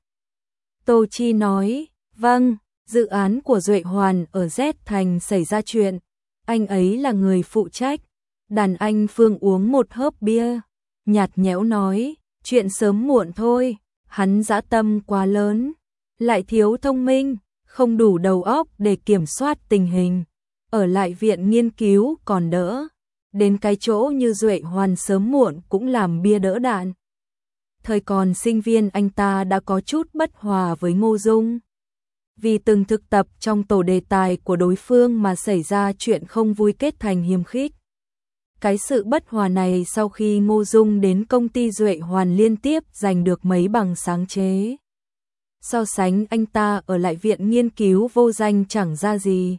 Speaker 1: Tô Chi nói, vâng, dự án của Duệ Hoàn ở Z Thành xảy ra chuyện. Anh ấy là người phụ trách. Đàn anh Phương uống một hớp bia, nhạt nhẽo nói, chuyện sớm muộn thôi, hắn dã tâm quá lớn, lại thiếu thông minh, không đủ đầu óc để kiểm soát tình hình. Ở lại viện nghiên cứu còn đỡ, đến cái chỗ như Duệ Hoàn sớm muộn cũng làm bia đỡ đạn. Thời còn sinh viên anh ta đã có chút bất hòa với Ngô Dung. Vì từng thực tập trong tổ đề tài của đối phương mà xảy ra chuyện không vui kết thành hiềm khích. Cái sự bất hòa này sau khi Ngô Dung đến công ty Duệ Hoàn liên tiếp giành được mấy bằng sáng chế. So sánh anh ta ở lại viện nghiên cứu vô danh chẳng ra gì.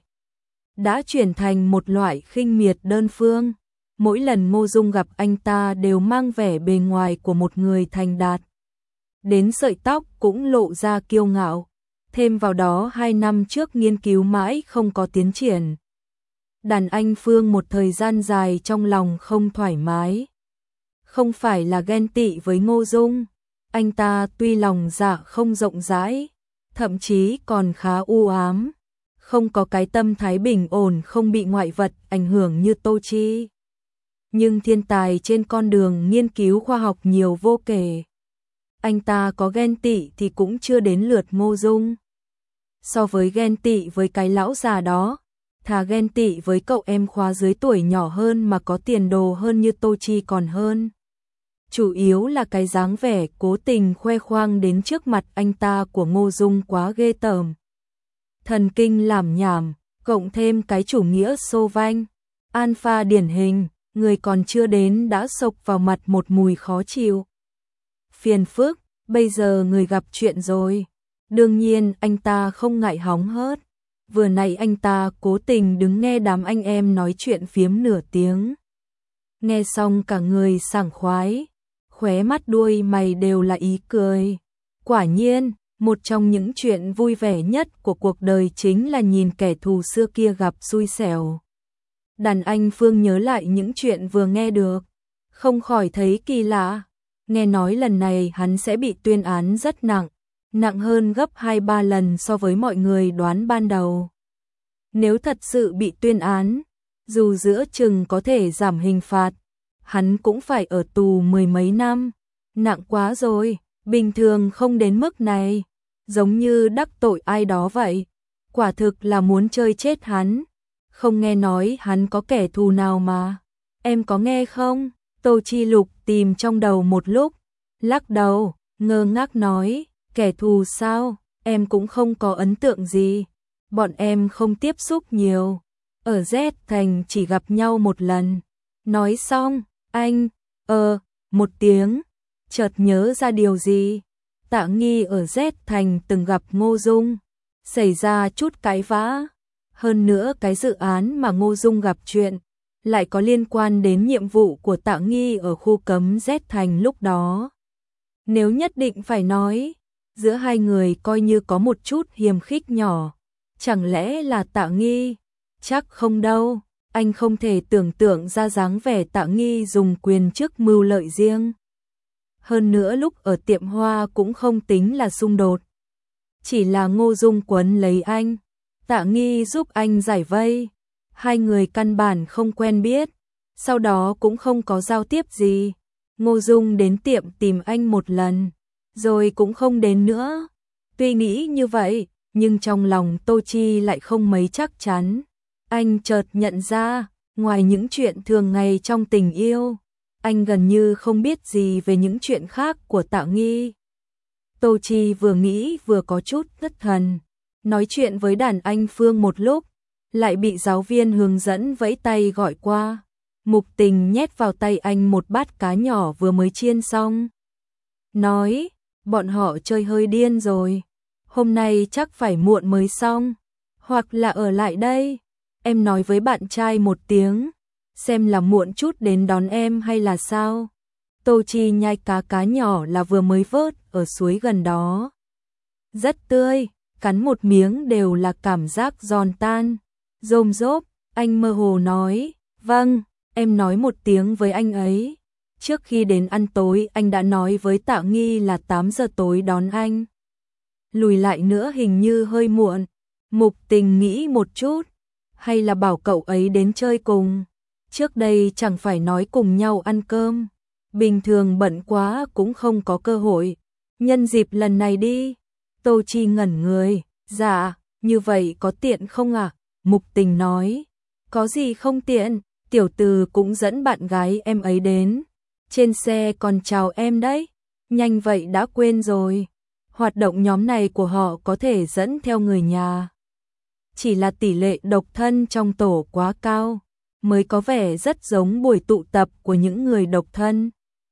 Speaker 1: Đã chuyển thành một loại khinh miệt đơn phương. Mỗi lần Ngô Dung gặp anh ta đều mang vẻ bề ngoài của một người thành đạt. Đến sợi tóc cũng lộ ra kiêu ngạo. Thêm vào đó hai năm trước nghiên cứu mãi không có tiến triển. Đàn anh Phương một thời gian dài trong lòng không thoải mái. Không phải là ghen tị với Ngô Dung. Anh ta tuy lòng dạ không rộng rãi, thậm chí còn khá u ám. Không có cái tâm thái bình ổn không bị ngoại vật ảnh hưởng như Tô Chi. Nhưng thiên tài trên con đường nghiên cứu khoa học nhiều vô kể. Anh ta có ghen tị thì cũng chưa đến lượt Ngô Dung. So với ghen tị với cái lão già đó, thà ghen tị với cậu em khóa dưới tuổi nhỏ hơn mà có tiền đồ hơn như Tô Chi còn hơn. Chủ yếu là cái dáng vẻ cố tình khoe khoang đến trước mặt anh ta của Ngô Dung quá ghê tởm. Thần kinh làm nhảm, cộng thêm cái chủ nghĩa xô vanh, alpha điển hình, người còn chưa đến đã sộc vào mặt một mùi khó chịu. Phiền phức, bây giờ người gặp chuyện rồi. Đương nhiên anh ta không ngại hóng hớt. Vừa nãy anh ta cố tình đứng nghe đám anh em nói chuyện phiếm nửa tiếng. Nghe xong cả người sảng khoái, khóe mắt đuôi mày đều là ý cười. Quả nhiên, một trong những chuyện vui vẻ nhất của cuộc đời chính là nhìn kẻ thù xưa kia gặp xui xẻo. Đàn anh Phương nhớ lại những chuyện vừa nghe được, không khỏi thấy kỳ lạ. Nghe nói lần này hắn sẽ bị tuyên án rất nặng, nặng hơn gấp hai ba lần so với mọi người đoán ban đầu. Nếu thật sự bị tuyên án, dù giữa chừng có thể giảm hình phạt, hắn cũng phải ở tù mười mấy năm. Nặng quá rồi, bình thường không đến mức này, giống như đắc tội ai đó vậy. Quả thực là muốn chơi chết hắn. Không nghe nói hắn có kẻ thù nào mà. Em có nghe không? Tô Chi Lục tìm trong đầu một lúc, lắc đầu, ngơ ngác nói, kẻ thù sao? Em cũng không có ấn tượng gì. Bọn em không tiếp xúc nhiều. Ở Z Thành chỉ gặp nhau một lần. Nói xong, anh, ờ, một tiếng, chợt nhớ ra điều gì. Tạ Nghi ở Z Thành từng gặp Ngô Dung, xảy ra chút cãi vã. Hơn nữa cái dự án mà Ngô Dung gặp chuyện, lại có liên quan đến nhiệm vụ của Tạ Nghi ở khu cấm Z Thành lúc đó. Nếu nhất định phải nói, giữa hai người coi như có một chút hiềm khích nhỏ. Chẳng lẽ là Tạ Nghi? Chắc không đâu, anh không thể tưởng tượng ra dáng vẻ Tạ Nghi dùng quyền chức mưu lợi riêng. Hơn nữa lúc ở tiệm hoa cũng không tính là xung đột. Chỉ là Ngô Dung quấn lấy anh, Tạ Nghi giúp anh giải vây. Hai người căn bản không quen biết, sau đó cũng không có giao tiếp gì. Ngô Dung đến tiệm tìm anh một lần, rồi cũng không đến nữa. Tuy nghĩ như vậy, nhưng trong lòng Tô Chi lại không mấy chắc chắn. Anh chợt nhận ra, ngoài những chuyện thường ngày trong tình yêu, anh gần như không biết gì về những chuyện khác của Tạ Nghi. Tô Chi vừa nghĩ vừa có chút thất thần, nói chuyện với đàn anh Phương một lúc, lại bị giáo viên hướng dẫn vẫy tay gọi qua. Mục Tình nhét vào tay anh một bát cá nhỏ vừa mới chiên xong. Nói, bọn họ chơi hơi điên rồi, hôm nay chắc phải muộn mới xong, hoặc là ở lại đây. Em nói với bạn trai một tiếng, xem là muộn chút đến đón em hay là sao. Tô Chi nhai cá cá nhỏ là vừa mới vớt ở suối gần đó. Rất tươi, cắn một miếng đều là cảm giác giòn tan. Rôm rốp, anh mơ hồ nói, vâng, em nói một tiếng với anh ấy. Trước khi đến ăn tối anh đã nói với Tạ Nghi là tám giờ tối đón anh. Lùi lại nữa hình như hơi muộn. Mục Tình nghĩ một chút, hay là bảo cậu ấy đến chơi cùng. Trước đây chẳng phải nói cùng nhau ăn cơm, bình thường bận quá cũng không có cơ hội. Nhân dịp lần này đi. Tô Chi ngẩn người, dạ, như vậy có tiện không ạ? À? Mục Tình nói, có gì không tiện, tiểu từ cũng dẫn bạn gái em ấy đến. Trên xe còn chào em đấy, nhanh vậy đã quên rồi. Hoạt động nhóm này của họ có thể dẫn theo người nhà. Chỉ là tỷ lệ độc thân trong tổ quá cao, mới có vẻ rất giống buổi tụ tập của những người độc thân.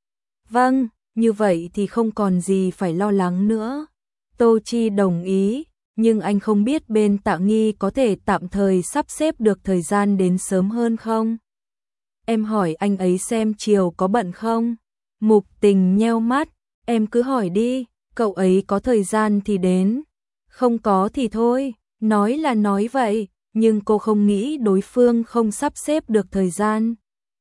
Speaker 1: Vâng, như vậy thì không còn gì phải lo lắng nữa. Tô Chi đồng ý, nhưng anh không biết bên Tạ Nghi có thể tạm thời sắp xếp được thời gian đến sớm hơn không? Em hỏi anh ấy xem chiều có bận không? Mục Tình nheo mắt, em cứ hỏi đi, cậu ấy có thời gian thì đến, không có thì thôi. Nói là nói vậy, nhưng cô không nghĩ đối phương không sắp xếp được thời gian.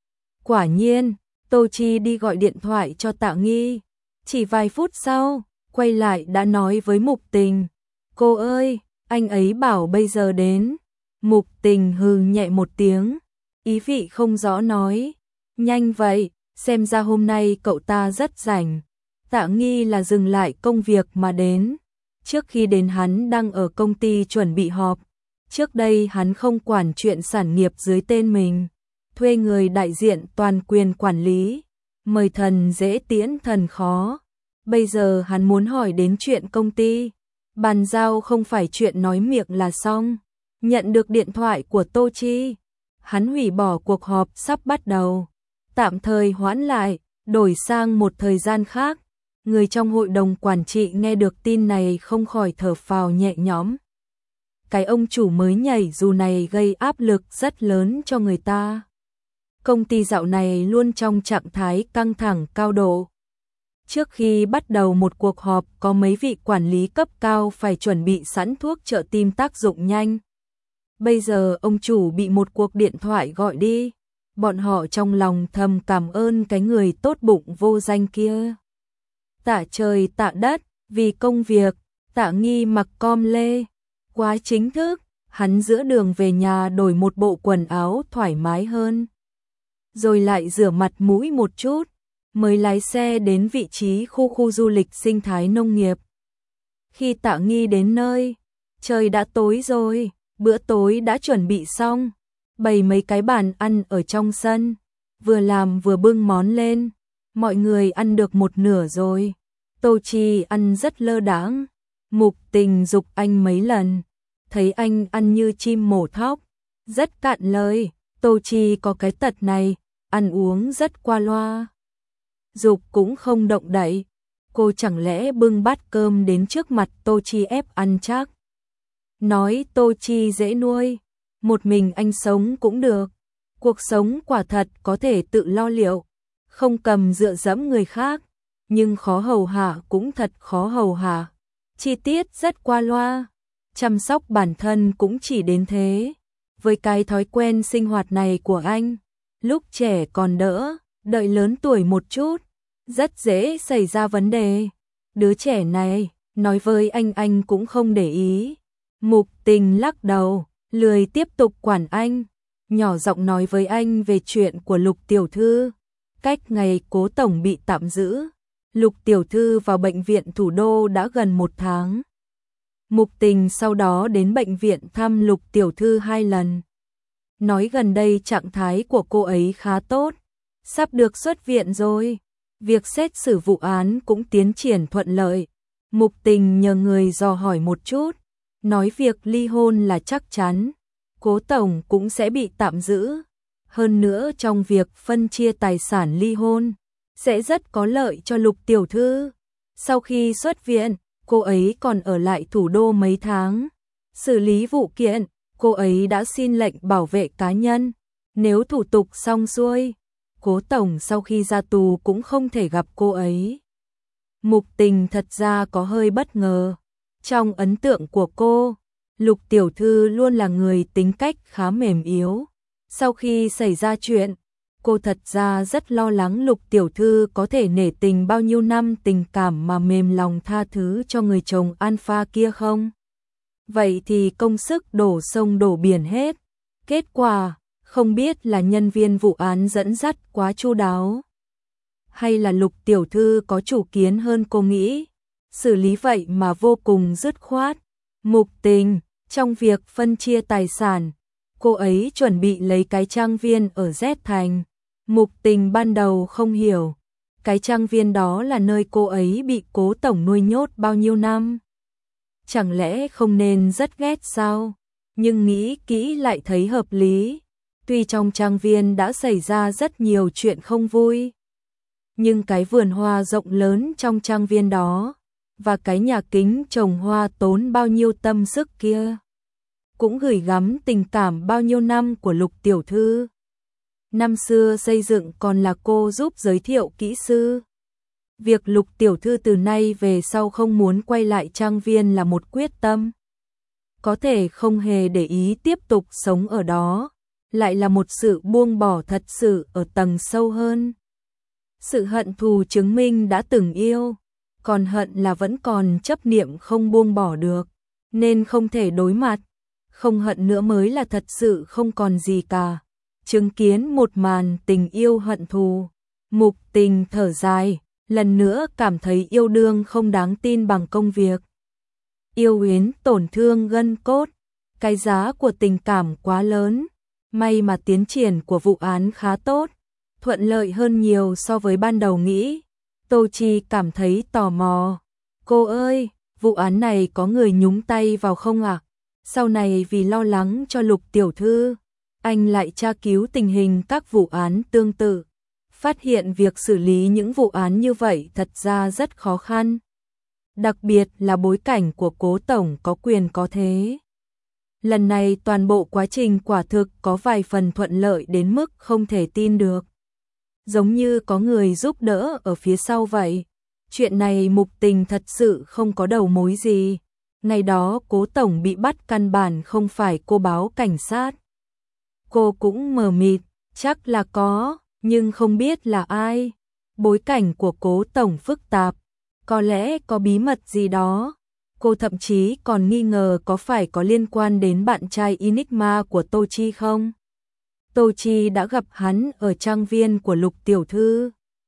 Speaker 1: Quả nhiên, Tô Chi đi gọi điện thoại cho Tạ Nghi. Chỉ vài phút sau, quay lại đã nói với Mục Tình. Cô ơi, anh ấy bảo bây giờ đến. Mục Tình hừ nhẹ một tiếng, ý vị không rõ nói. Nhanh vậy, xem ra hôm nay cậu ta rất rảnh. Tạ Nghi là dừng lại công việc mà đến. Trước khi đến hắn đang ở công ty chuẩn bị họp. Trước đây hắn không quản chuyện sản nghiệp dưới tên mình, thuê người đại diện toàn quyền quản lý, mời thần dễ tiễn thần khó. Bây giờ hắn muốn hỏi đến chuyện công ty, bàn giao không phải chuyện nói miệng là xong. Nhận được điện thoại của Tô Chi, hắn hủy bỏ cuộc họp sắp bắt đầu, tạm thời hoãn lại, đổi sang một thời gian khác. Người trong hội đồng quản trị nghe được tin này không khỏi thở phào nhẹ nhõm. Cái ông chủ mới nhảy dù này gây áp lực rất lớn cho người ta. Công ty dạo này luôn trong trạng thái căng thẳng cao độ. Trước khi bắt đầu một cuộc họp có mấy vị quản lý cấp cao phải chuẩn bị sẵn thuốc trợ tim tác dụng nhanh. Bây giờ ông chủ bị một cuộc điện thoại gọi đi. Bọn họ trong lòng thầm cảm ơn cái người tốt bụng vô danh kia. Tạ trời tạ đất, vì công việc, Tạ Nghi mặc com lê, quá chính thức, hắn giữa đường về nhà đổi một bộ quần áo thoải mái hơn. Rồi lại rửa mặt mũi một chút, mới lái xe đến vị trí khu khu du lịch sinh thái nông nghiệp. Khi Tạ Nghi đến nơi, trời đã tối rồi, bữa tối đã chuẩn bị xong, bày mấy cái bàn ăn ở trong sân, vừa làm vừa bưng món lên, mọi người ăn được một nửa rồi. Tô Chi ăn rất lơ đãng, Mục Tình giục anh mấy lần, thấy anh ăn như chim mổ thóc, rất cạn lời. Tô Chi có cái tật này, ăn uống rất qua loa. Giục cũng không động đậy, cô chẳng lẽ bưng bát cơm đến trước mặt Tô Chi ép ăn chắc. Nói Tô Chi dễ nuôi, một mình anh sống cũng được, cuộc sống quả thật có thể tự lo liệu, không cầm dựa dẫm người khác. Nhưng khó hầu hạ cũng thật khó hầu hạ, chi tiết rất qua loa, chăm sóc bản thân cũng chỉ đến thế. Với cái thói quen sinh hoạt này của anh, lúc trẻ còn đỡ, đợi lớn tuổi một chút, rất dễ xảy ra vấn đề. Đứa trẻ này, nói với anh anh cũng không để ý. Mục Tình lắc đầu, lười tiếp tục quản anh, nhỏ giọng nói với anh về chuyện của Lục tiểu thư. Cách ngày Cố tổng bị tạm giữ, Lục tiểu thư vào bệnh viện thủ đô đã gần một tháng. Mục Tình sau đó đến bệnh viện thăm Lục tiểu thư hai lần. Nói gần đây trạng thái của cô ấy khá tốt, sắp được xuất viện rồi. Việc xét xử vụ án cũng tiến triển thuận lợi. Mục Tình nhờ người dò hỏi một chút, nói việc ly hôn là chắc chắn, Cố tổng cũng sẽ bị tạm giữ. Hơn nữa trong việc phân chia tài sản ly hôn, sẽ rất có lợi cho Lục tiểu thư. Sau khi xuất viện, cô ấy còn ở lại thủ đô mấy tháng, xử lý vụ kiện. Cô ấy đã xin lệnh bảo vệ cá nhân, nếu thủ tục xong xuôi, Cố tổng sau khi ra tù cũng không thể gặp cô ấy. Mục Tình thật ra có hơi bất ngờ. Trong ấn tượng của cô, Lục tiểu thư luôn là người tính cách khá mềm yếu. Sau khi xảy ra chuyện, cô thật ra rất lo lắng Lục tiểu thư có thể nể tình bao nhiêu năm tình cảm mà mềm lòng tha thứ cho người chồng alpha kia không. Vậy thì công sức đổ sông đổ biển hết. Kết quả, không biết là nhân viên vụ án dẫn dắt quá chu đáo, hay là Lục tiểu thư có chủ kiến hơn cô nghĩ, xử lý vậy mà vô cùng dứt khoát. Mục Tình, trong việc phân chia tài sản, cô ấy chuẩn bị lấy cái trang viên ở Z thành. Mục Tình ban đầu không hiểu, cái trang viên đó là nơi cô ấy bị Cố tổng nuôi nhốt bao nhiêu năm. Chẳng lẽ không nên rất ghét sao? Nhưng nghĩ kỹ lại thấy hợp lý. Tuy trong trang viên đã xảy ra rất nhiều chuyện không vui, nhưng cái vườn hoa rộng lớn trong trang viên đó, và cái nhà kính trồng hoa tốn bao nhiêu tâm sức kia, cũng gửi gắm tình cảm bao nhiêu năm của Lục tiểu thư. Năm xưa xây dựng còn là cô giúp giới thiệu kỹ sư. Việc Lục tiểu thư từ nay về sau không muốn quay lại trang viên là một quyết tâm. Có thể không hề để ý tiếp tục sống ở đó, lại là một sự buông bỏ thật sự ở tầng sâu hơn. Sự hận thù chứng minh đã từng yêu, còn hận là vẫn còn chấp niệm không buông bỏ được, nên không thể đối mặt. Không hận nữa mới là thật sự không còn gì cả. Chứng kiến một màn tình yêu hận thù, Mục Tình thở dài, lần nữa cảm thấy yêu đương không đáng tin bằng công việc. Yêu Yến tổn thương gân cốt, cái giá của tình cảm quá lớn. May mà tiến triển của vụ án khá tốt, thuận lợi hơn nhiều so với ban đầu nghĩ. Tô Chi cảm thấy tò mò. Cô ơi, vụ án này có người nhúng tay vào không ạ? À? Sau này vì lo lắng cho Lục tiểu thư, anh lại tra cứu tình hình các vụ án tương tự. Phát hiện việc xử lý những vụ án như vậy thật ra rất khó khăn. Đặc biệt là bối cảnh của Cố tổng có quyền có thế. Lần này toàn bộ quá trình quả thực có vài phần thuận lợi đến mức không thể tin được. Giống như có người giúp đỡ ở phía sau vậy. Chuyện này Mục Tình thật sự không có đầu mối gì. Ngày đó Cố tổng bị bắt căn bản không phải cô báo cảnh sát. Cô cũng mờ mịt, chắc là có, nhưng không biết là ai. Bối cảnh của Cố tổng phức tạp, có lẽ có bí mật gì đó. Cô thậm chí còn nghi ngờ có phải có liên quan đến bạn trai Enigma của Tô Chi không? Tô Chi đã gặp hắn ở trang viên của Lục tiểu thư.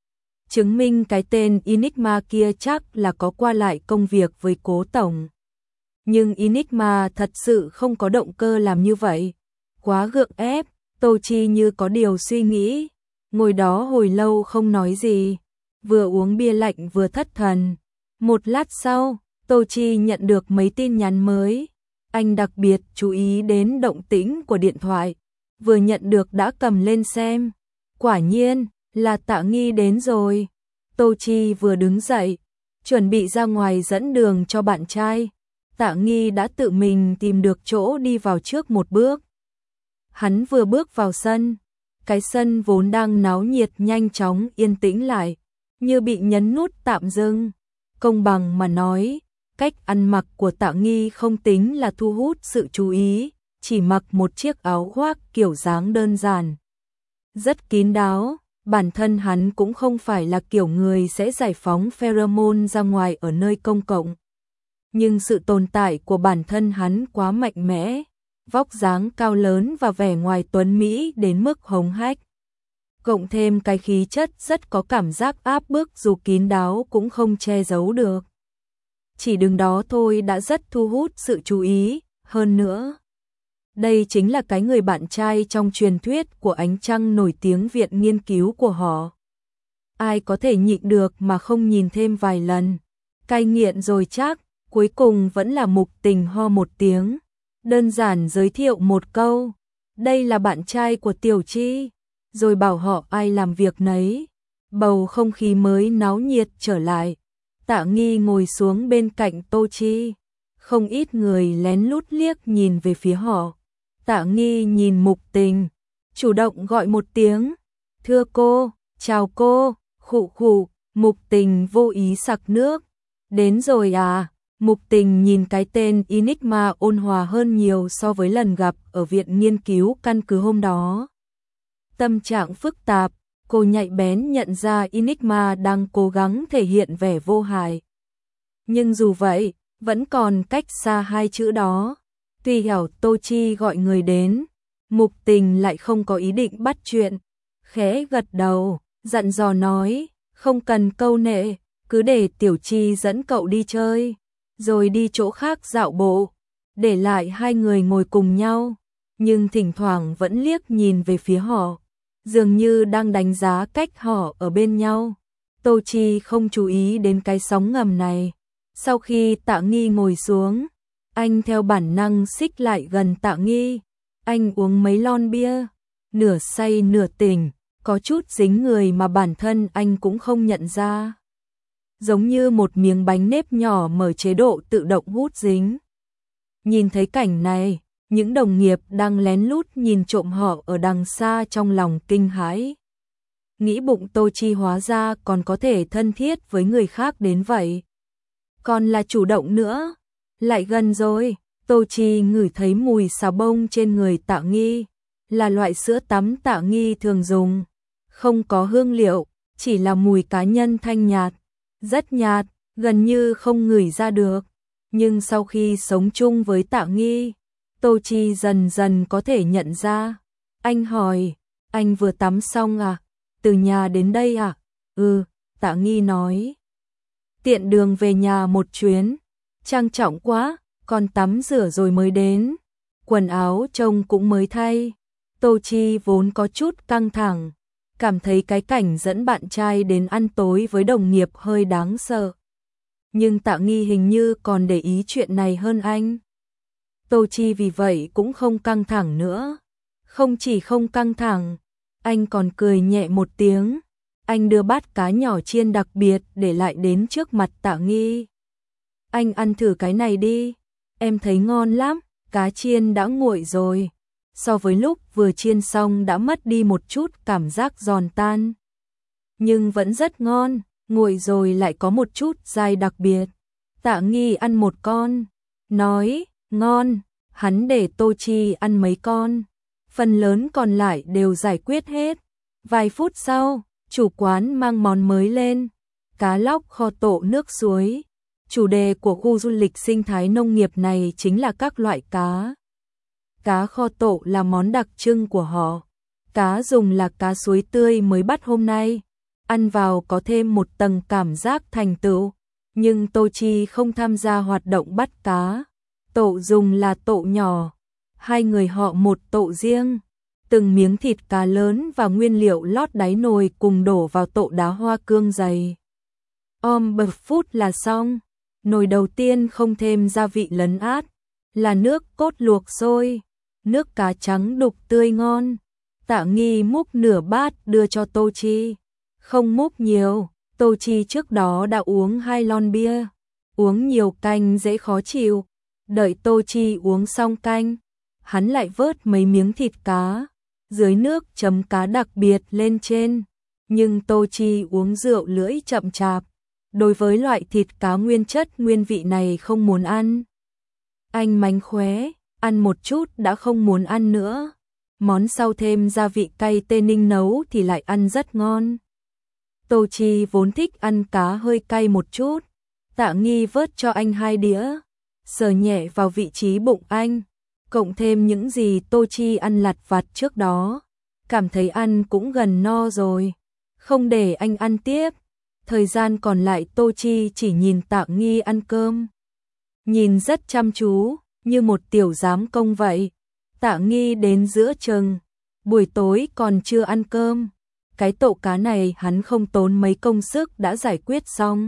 Speaker 1: Chứng minh cái tên Enigma kia chắc là có qua lại công việc với Cố tổng. Nhưng Enigma thật sự không có động cơ làm như vậy. Quá gượng ép, Tô Chi như có điều suy nghĩ. Ngồi đó hồi lâu không nói gì. Vừa uống bia lạnh vừa thất thần. Một lát sau, Tô Chi nhận được mấy tin nhắn mới. Anh đặc biệt chú ý đến động tĩnh của điện thoại. Vừa nhận được đã cầm lên xem. Quả nhiên, là Tạ Nghi đến rồi. Tô Chi vừa đứng dậy, chuẩn bị ra ngoài dẫn đường cho bạn trai. Tạ Nghi đã tự mình tìm được chỗ đi vào trước một bước. Hắn vừa bước vào sân. Cái sân vốn đang náo nhiệt nhanh chóng yên tĩnh lại, như bị nhấn nút tạm dừng. Công bằng mà nói, cách ăn mặc của Tạ Nghi không tính là thu hút sự chú ý, chỉ mặc một chiếc áo khoác kiểu dáng đơn giản, rất kín đáo, bản thân hắn cũng không phải là kiểu người sẽ giải phóng pheromone ra ngoài ở nơi công cộng. Nhưng sự tồn tại của bản thân hắn quá mạnh mẽ, vóc dáng cao lớn và vẻ ngoài tuấn mỹ đến mức hống hách. Cộng thêm cái khí chất rất có cảm giác áp bức dù kín đáo cũng không che giấu được. Chỉ đứng đó thôi đã rất thu hút sự chú ý, hơn nữa. Đây chính là cái người bạn trai trong truyền thuyết của ánh trăng nổi tiếng viện nghiên cứu của họ. Ai có thể nhịn được mà không nhìn thêm vài lần. Cai nghiện rồi chắc, cuối cùng vẫn là Mục Tình ho một tiếng. Đơn giản giới thiệu một câu. Đây là bạn trai của Tiểu Chi. Rồi bảo họ ai làm việc nấy. Bầu không khí mới náo nhiệt trở lại. Tạ Nghi ngồi xuống bên cạnh Tô Chi. Không ít người lén lút liếc nhìn về phía họ. Tạ Nghi nhìn Mục Tình, chủ động gọi một tiếng. Thưa cô, chào cô, khụ khụ, Mục Tình vô ý sặc nước. Đến rồi à, Mục Tình nhìn cái tên Enigma ôn hòa hơn nhiều so với lần gặp ở viện nghiên cứu căn cứ hôm đó. Tâm trạng phức tạp, cô nhạy bén nhận ra Enigma đang cố gắng thể hiện vẻ vô hại. Nhưng dù vậy, vẫn còn cách xa hai chữ đó. Tuy hiểu Tô Chi gọi người đến, Mục Tình lại không có ý định bắt chuyện. Khẽ gật đầu, dặn dò nói, không cần câu nệ, cứ để Tiểu Chi dẫn cậu đi chơi, rồi đi chỗ khác dạo bộ, để lại hai người ngồi cùng nhau, nhưng thỉnh thoảng vẫn liếc nhìn về phía họ, dường như đang đánh giá cách họ ở bên nhau. Tô Chi không chú ý đến cái sóng ngầm này. Sau khi Tạ Nghi ngồi xuống, anh theo bản năng xích lại gần Tạ Nghi. Anh uống mấy lon bia, nửa say nửa tỉnh, có chút dính người mà bản thân anh cũng không nhận ra. Giống như một miếng bánh nếp nhỏ mở chế độ tự động hút dính. Nhìn thấy cảnh này, những đồng nghiệp đang lén lút nhìn trộm họ ở đằng xa trong lòng kinh hãi. Nghĩ bụng Tô Chi hóa ra còn có thể thân thiết với người khác đến vậy. Còn là chủ động nữa. Lại gần rồi, Tô Chi ngửi thấy mùi xà bông trên người Tạ Nghi, là loại sữa tắm Tạ Nghi thường dùng, không có hương liệu, chỉ là mùi cá nhân thanh nhạt, rất nhạt, gần như không ngửi ra được. Nhưng sau khi sống chung với Tạ Nghi, Tô Chi dần dần có thể nhận ra. Anh hỏi, anh vừa tắm xong à? Từ nhà đến đây à? Ừ, Tạ Nghi nói. Tiện đường về nhà một chuyến. Trang trọng quá, còn tắm rửa rồi mới đến. Quần áo trông cũng mới thay. Tô Chi vốn có chút căng thẳng, cảm thấy cái cảnh dẫn bạn trai đến ăn tối với đồng nghiệp hơi đáng sợ. Nhưng Tạ Nghi hình như còn để ý chuyện này hơn anh. Tô Chi vì vậy cũng không căng thẳng nữa. Không chỉ không căng thẳng, anh còn cười nhẹ một tiếng. Anh đưa bát cá nhỏ chiên đặc biệt để lại đến trước mặt Tạ Nghi. Anh ăn thử cái này đi, em thấy ngon lắm, cá chiên đã nguội rồi. So với lúc vừa chiên xong đã mất đi một chút cảm giác giòn tan. Nhưng vẫn rất ngon, nguội rồi lại có một chút dai đặc biệt. Tạ Nghi ăn một con, nói, ngon, hắn để Tô Chi ăn mấy con. Phần lớn còn lại đều giải quyết hết. Vài phút sau, chủ quán mang món mới lên, cá lóc kho tộ nước suối. Chủ đề của khu du lịch sinh thái nông nghiệp này chính là các loại cá. Cá kho tộ là món đặc trưng của họ. Cá dùng là cá suối tươi mới bắt hôm nay. Ăn vào có thêm một tầng cảm giác thành tựu. Nhưng Tô Chi không tham gia hoạt động bắt cá. Tộ dùng là tộ nhỏ. Hai người họ một tộ riêng. Từng miếng thịt cá lớn và nguyên liệu lót đáy nồi cùng đổ vào tộ đá hoa cương dày. Om bập phút là xong. Nồi đầu tiên không thêm gia vị lấn át, là nước cốt luộc sôi, nước cá trắng đục tươi ngon. Tạ Nghi múc nửa bát đưa cho Tô Chi. Không múc nhiều, Tô Chi trước đó đã uống hai lon bia, uống nhiều canh dễ khó chịu. Đợi Tô Chi uống xong canh, hắn lại vớt mấy miếng thịt cá, dưới nước chấm cá đặc biệt lên trên. Nhưng Tô Chi uống rượu lưỡi chậm chạp. Đối với loại thịt cá nguyên chất nguyên vị này không muốn ăn. Anh mánh khóe, ăn một chút đã không muốn ăn nữa. món sau thêm gia vị cay Tê Ninh nấu thì lại ăn rất ngon. Tô Chi vốn thích ăn cá hơi cay một chút, Tạ Nghi vớt cho anh hai đĩa, sờ nhẹ vào vị trí bụng anh, cộng thêm những gì Tô Chi ăn lặt vặt trước đó, cảm thấy ăn cũng gần no rồi, không để anh ăn tiếp. Thời gian còn lại Tô Chi chỉ nhìn Tạ Nghi ăn cơm, nhìn rất chăm chú, như một tiểu giám công vậy. Tạ Nghi đến giữa chừng, buổi tối còn chưa ăn cơm, cái tổ cá này hắn không tốn mấy công sức đã giải quyết xong.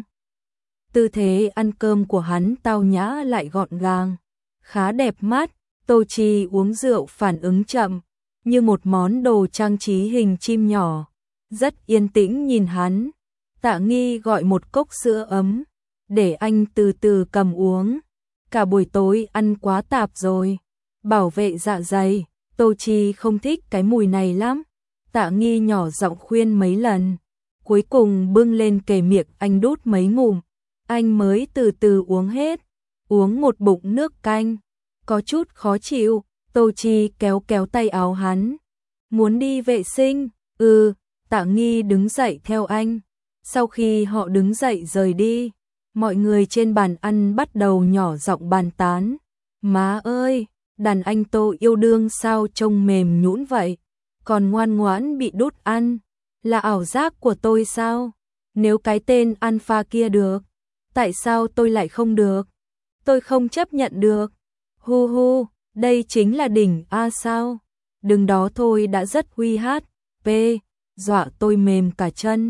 Speaker 1: Tư thế ăn cơm của hắn tao nhã lại gọn gàng, khá đẹp mắt. Tô Chi uống rượu phản ứng chậm, như một món đồ trang trí hình chim nhỏ, rất yên tĩnh nhìn hắn. Tạ Nghi gọi một cốc sữa ấm, để anh từ từ cầm uống. Cả buổi tối ăn quá tạp rồi, bảo vệ dạ dày, Tô Chi không thích cái mùi này lắm. Tạ Nghi nhỏ giọng khuyên mấy lần, cuối cùng bưng lên kề miệng anh đút mấy ngụm, anh mới từ từ uống hết, uống một bụng nước canh, có chút khó chịu. Tô Chi kéo kéo tay áo hắn, muốn đi vệ sinh. Ừ. Tạ Nghi đứng dậy theo anh. Sau khi họ đứng dậy rời đi, mọi người trên bàn ăn bắt đầu nhỏ giọng bàn tán. Má ơi, đàn anh Tô yêu đương sao trông mềm nhũn vậy, còn ngoan ngoãn bị đút ăn, là ảo giác của tôi sao? Nếu cái tên Alpha kia được, tại sao tôi lại không được? Tôi không chấp nhận được. Hu hu, đây chính là đỉnh A sao? Đừng đó thôi đã rất uy hát, p, dọa tôi mềm cả chân.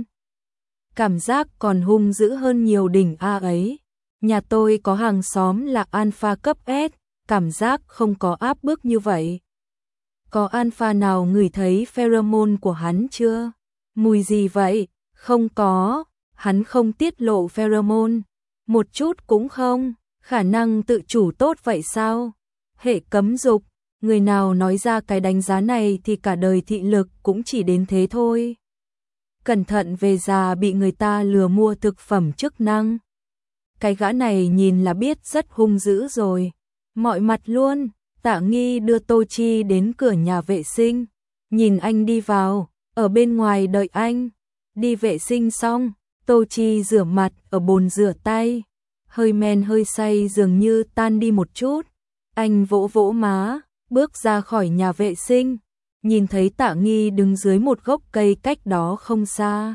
Speaker 1: Cảm giác còn hung dữ hơn nhiều đỉnh A ấy. Nhà tôi có hàng xóm là Alpha cấp S, cảm giác không có áp bức như vậy. Có Alpha nào ngửi thấy pheromone của hắn chưa? Mùi gì vậy? Không có, hắn không tiết lộ pheromone. Một chút cũng không, khả năng tự chủ tốt vậy sao? Hệ cấm dục, người nào nói ra cái đánh giá này thì cả đời thị lực cũng chỉ đến thế thôi. Cẩn thận về già bị người ta lừa mua thực phẩm chức năng. Cái gã này nhìn là biết rất hung dữ rồi. Mọi mặt luôn. Tạ Nghi đưa Tô Chi đến cửa nhà vệ sinh, nhìn anh đi vào, ở bên ngoài đợi anh. Đi vệ sinh xong, Tô Chi rửa mặt ở bồn rửa tay, hơi men hơi say dường như tan đi một chút. Anh vỗ vỗ má, bước ra khỏi nhà vệ sinh, nhìn thấy Tạ Nghi đứng dưới một gốc cây cách đó không xa.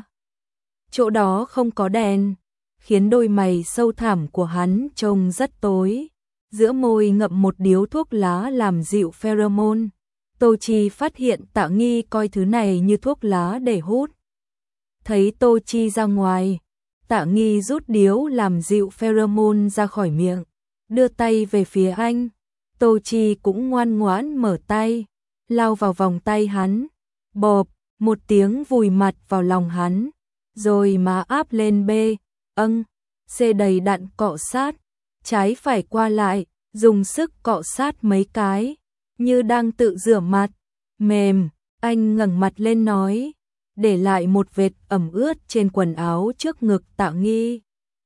Speaker 1: Chỗ đó không có đèn, khiến đôi mày sâu thẳm của hắn trông rất tối. Giữa môi ngậm một điếu thuốc lá làm dịu pheromone. Tô Chi phát hiện Tạ Nghi coi thứ này như thuốc lá để hút. Thấy Tô Chi ra ngoài, Tạ Nghi rút điếu làm dịu pheromone ra khỏi miệng, đưa tay về phía anh. Tô Chi cũng ngoan ngoãn mở tay, lao vào vòng tay hắn, bộp, một tiếng vùi mặt vào lòng hắn, rồi má áp lên B, âng, C đầy đặn cọ sát, trái phải qua lại, dùng sức cọ sát mấy cái, như đang tự rửa mặt, mềm. Anh ngẩng mặt lên nói, để lại một vệt ẩm ướt trên quần áo trước ngực Tạ Nghi,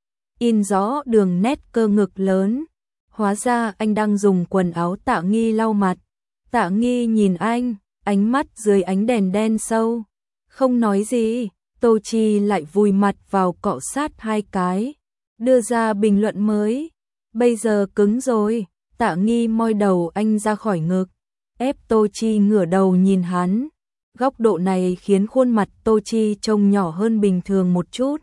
Speaker 1: in rõ đường nét cơ ngực lớn. Hóa ra anh đang dùng quần áo Tạ Nghi lau mặt. Tạ Nghi nhìn anh, ánh mắt dưới ánh đèn đen sâu, không nói gì. Tô Chi lại vùi mặt vào cọ sát hai cái, đưa ra bình luận mới. Bây giờ cứng rồi. Tạ Nghi moi đầu anh ra khỏi ngực, ép Tô Chi ngửa đầu nhìn hắn. Góc độ này khiến khuôn mặt Tô Chi trông nhỏ hơn bình thường một chút.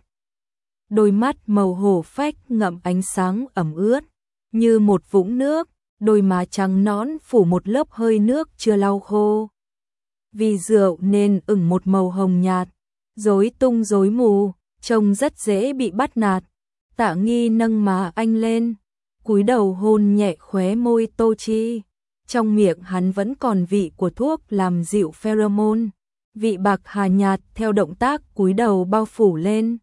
Speaker 1: Đôi mắt màu hổ phách ngậm ánh sáng ẩm ướt, như một vũng nước, đôi má trắng nõn phủ một lớp hơi nước chưa lau khô. Vì rượu nên ửng một màu hồng nhạt, rối tung rối mù, trông rất dễ bị bắt nạt. Tạ Nghi nâng má anh lên, cúi đầu hôn nhẹ khóe môi Tô Chi. Trong miệng hắn vẫn còn vị của thuốc làm dịu pheromone, vị bạc hà nhạt theo động tác cúi đầu bao phủ lên.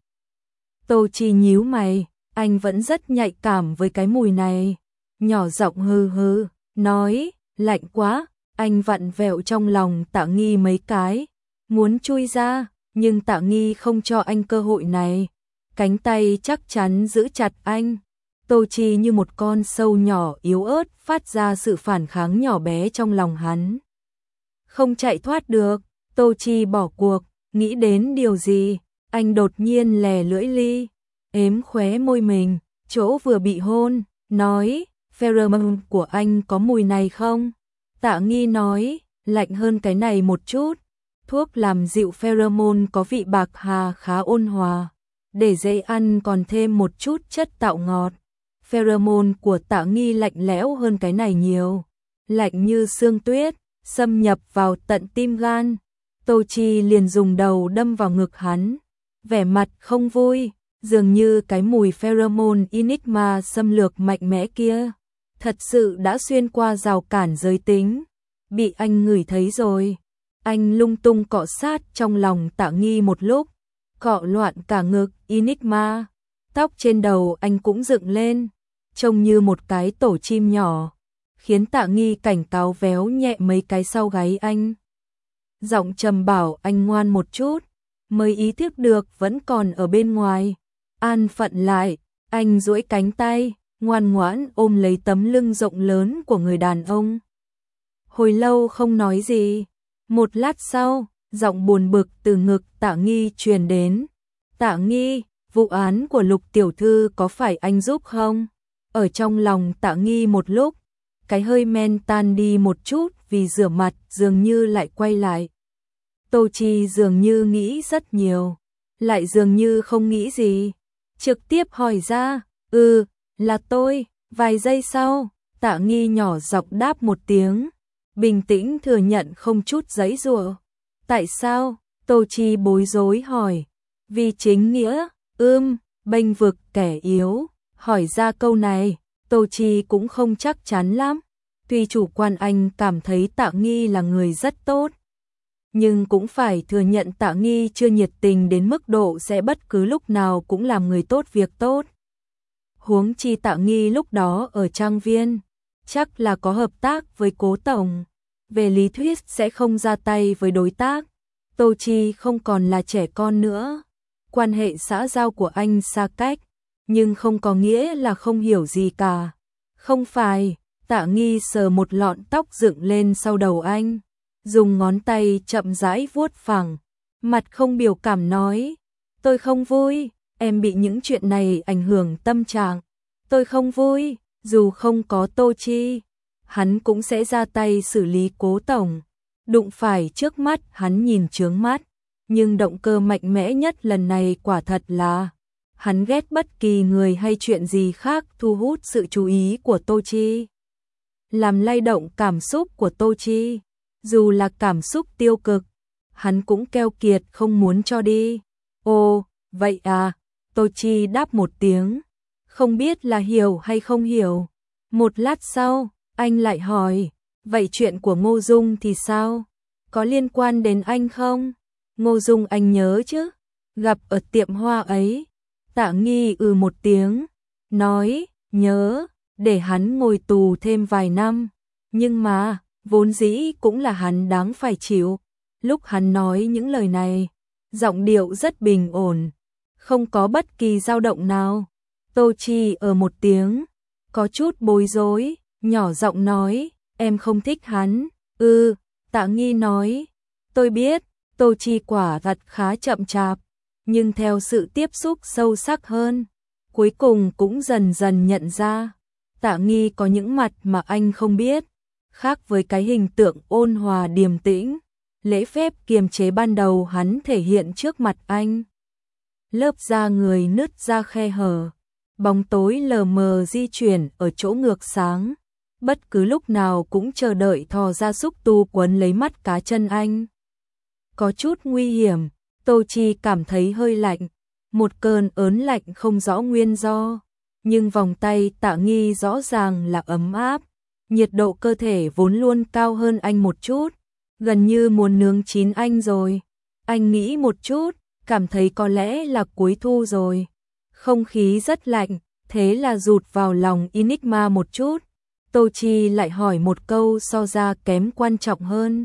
Speaker 1: Tô Chi nhíu mày, anh vẫn rất nhạy cảm với cái mùi này. Nhỏ giọng hừ hừ, nói, lạnh quá. Anh vặn vẹo trong lòng Tạ Nghi mấy cái, muốn chui ra, nhưng Tạ Nghi không cho anh cơ hội này. Cánh tay chắc chắn giữ chặt anh. Tô Chi như một con sâu nhỏ yếu ớt phát ra sự phản kháng nhỏ bé trong lòng hắn. không chạy thoát được. Tô Chi bỏ cuộc, nghĩ đến điều gì, anh đột nhiên lè lưỡi ly, ếm khóe môi mình, chỗ vừa bị hôn, nói, pheromone của anh có mùi này không? Tạ Nghi nói, lạnh hơn cái này một chút. Thuốc làm dịu pheromone có vị bạc hà khá ôn hòa, để dễ ăn còn thêm một chút chất tạo ngọt. Pheromone của Tạ Nghi lạnh lẽo hơn cái này nhiều, lạnh như sương tuyết, xâm nhập vào tận tim gan. Tô Chi liền dùng đầu đâm vào ngực hắn, vẻ mặt không vui, dường như cái mùi pheromone Enigma xâm lược mạnh mẽ kia thật sự đã xuyên qua rào cản giới tính, bị anh ngửi thấy rồi. Anh lung tung cọ sát trong lòng Tạ Nghi một lúc, cọ loạn cả ngực Enigma, tóc trên đầu anh cũng dựng lên, trông như một cái tổ chim nhỏ, khiến Tạ Nghi cảnh cáo véo nhẹ mấy cái sau gáy anh. Giọng trầm bảo anh ngoan một chút, mới ý thức được vẫn còn ở bên ngoài. An phận lại, anh duỗi cánh tay, ngoan ngoãn ôm lấy tấm lưng rộng lớn của người đàn ông. Hồi lâu không nói gì, một lát sau, giọng buồn bực từ ngực Tạ Nghi truyền đến. Tạ Nghi, vụ án của Lục tiểu thư có phải anh giúp không? Ở trong lòng Tạ Nghi một lúc, cái hơi men tan đi một chút vì rửa mặt dường như lại quay lại. Tô Chi dường như nghĩ rất nhiều, lại dường như không nghĩ gì. Trực tiếp hỏi ra, ừ, là tôi. Vài giây sau, Tạ Nghi nhỏ giọng đáp một tiếng, bình tĩnh thừa nhận không chút giãy giụa. Tại sao? Tô Chi bối rối hỏi. Vì chính nghĩa, ưm, bênh vực kẻ yếu. Hỏi ra câu này, Tô Chi cũng không chắc chắn lắm. Tuy chủ quan anh cảm thấy Tạ Nghi là người rất tốt, nhưng cũng phải thừa nhận Tạ Nghi chưa nhiệt tình đến mức độ sẽ bất cứ lúc nào cũng làm người tốt việc tốt. Huống chi Tạ Nghi lúc đó ở trang viên, chắc là có hợp tác với Cố tổng, về lý thuyết sẽ không ra tay với đối tác. Tô Chi không còn là trẻ con nữa, quan hệ xã giao của anh xa cách, nhưng không có nghĩa là không hiểu gì cả. Không phải. Tạ Nghi sờ một lọn tóc dựng lên sau đầu anh, dùng ngón tay chậm rãi vuốt phẳng, mặt không biểu cảm nói, tôi không vui, em bị những chuyện này ảnh hưởng tâm trạng. Tôi không vui, dù không có Tô Chi, hắn cũng sẽ ra tay xử lý Cố tổng. Đụng phải trước mắt hắn nhìn chướng mắt, nhưng động cơ mạnh mẽ nhất lần này quả thật là hắn ghét bất kỳ người hay chuyện gì khác thu hút sự chú ý của Tô Chi, làm lay động cảm xúc của Tô Chi. Dù là cảm xúc tiêu cực, hắn cũng keo kiệt không muốn cho đi. Ồ, vậy à? Tô Chi đáp một tiếng, không biết là hiểu hay không hiểu. Một lát sau, anh lại hỏi, vậy chuyện của Ngô Dung thì sao? Có liên quan đến anh không? Ngô Dung anh nhớ chứ? Gặp ở tiệm hoa ấy. Tạ Nghi ừ một tiếng, nói, nhớ, để hắn ngồi tù thêm vài năm. Nhưng mà, vốn dĩ cũng là hắn đáng phải chịu. Lúc hắn nói những lời này, giọng điệu rất bình ổn, không có bất kỳ dao động nào. Tô Chi ở một tiếng, có chút bối rối, nhỏ giọng nói, em không thích hắn. Ừ, Tạ Nghi nói, tôi biết. Tô Chi quả thật khá chậm chạp, nhưng theo sự tiếp xúc sâu sắc hơn, cuối cùng cũng dần dần nhận ra, Tạ Nghi có những mặt mà anh không biết, khác với cái hình tượng ôn hòa điềm tĩnh, lễ phép kiềm chế ban đầu hắn thể hiện trước mặt anh. Lớp da người nứt ra khe hở, bóng tối lờ mờ di chuyển ở chỗ ngược sáng, bất cứ lúc nào cũng chờ đợi thò ra xúc tu quấn lấy mắt cá chân anh. Có chút nguy hiểm, Tô Chi cảm thấy hơi lạnh, một cơn ớn lạnh không rõ nguyên do, nhưng vòng tay Tạ Nghi rõ ràng là ấm áp, nhiệt độ cơ thể vốn luôn cao hơn anh một chút, gần như muốn nướng chín anh rồi. Anh nghĩ một chút, cảm thấy có lẽ là cuối thu rồi. Không khí rất lạnh, thế là rụt vào lòng Enigma một chút. Tô Chi lại hỏi một câu so ra kém quan trọng hơn.